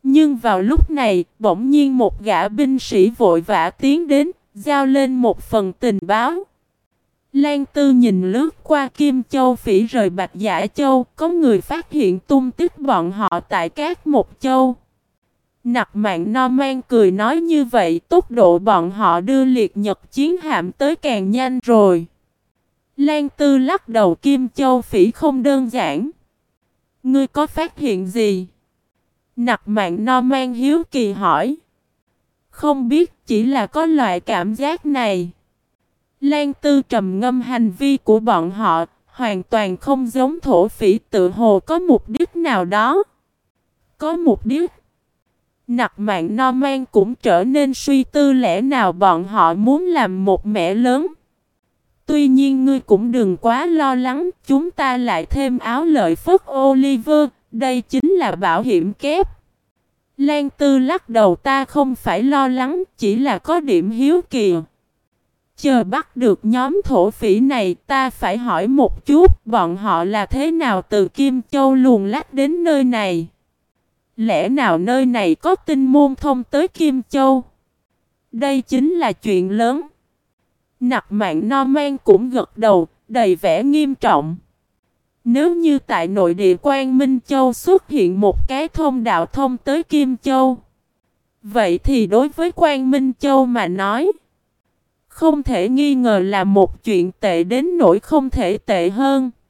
Nhưng vào lúc này, bỗng nhiên một gã binh sĩ vội vã tiến đến, giao lên một phần tình báo. Lan Tư nhìn lướt qua Kim Châu Phỉ rời Bạch Giả Châu, có người phát hiện tung tích bọn họ tại các Một Châu. Nặc Mạn No Man cười nói như vậy, tốc độ bọn họ đưa liệt nhật chiến hạm tới càng nhanh rồi. Lan Tư lắc đầu, Kim Châu Phỉ không đơn giản. Ngươi có phát hiện gì? Nặc Mạn No Man hiếu kỳ hỏi. Không biết, chỉ là có loại cảm giác này. Lan Tư trầm ngâm, hành vi của bọn họ hoàn toàn không giống thổ phỉ, tự hồ có mục đích nào đó. Có mục đích? Nặc Mạn No Man cũng trở nên suy tư, lẽ nào bọn họ muốn làm một mẻ lớn. Tuy nhiên ngươi cũng đừng quá lo lắng, chúng ta lại thêm áo lợi phất Oliver, đây chính là bảo hiểm kép. Lan Tư lắc đầu, ta không phải lo lắng, chỉ là có điểm hiếu kỳ. Chờ bắt được nhóm thổ phỉ này, ta phải hỏi một chút, bọn họ là thế nào từ Kim Châu luồn lách đến nơi này? Lẽ nào nơi này có tinh môn thông tới Kim Châu? Đây chính là chuyện lớn. Nặc Mạn No Man cũng gật đầu, đầy vẻ nghiêm trọng. Nếu như tại nội địa Quang Minh Châu xuất hiện một cái thông đạo thông tới Kim Châu, vậy thì đối với Quang Minh Châu mà nói, không thể nghi ngờ là một chuyện tệ đến nỗi không thể tệ hơn.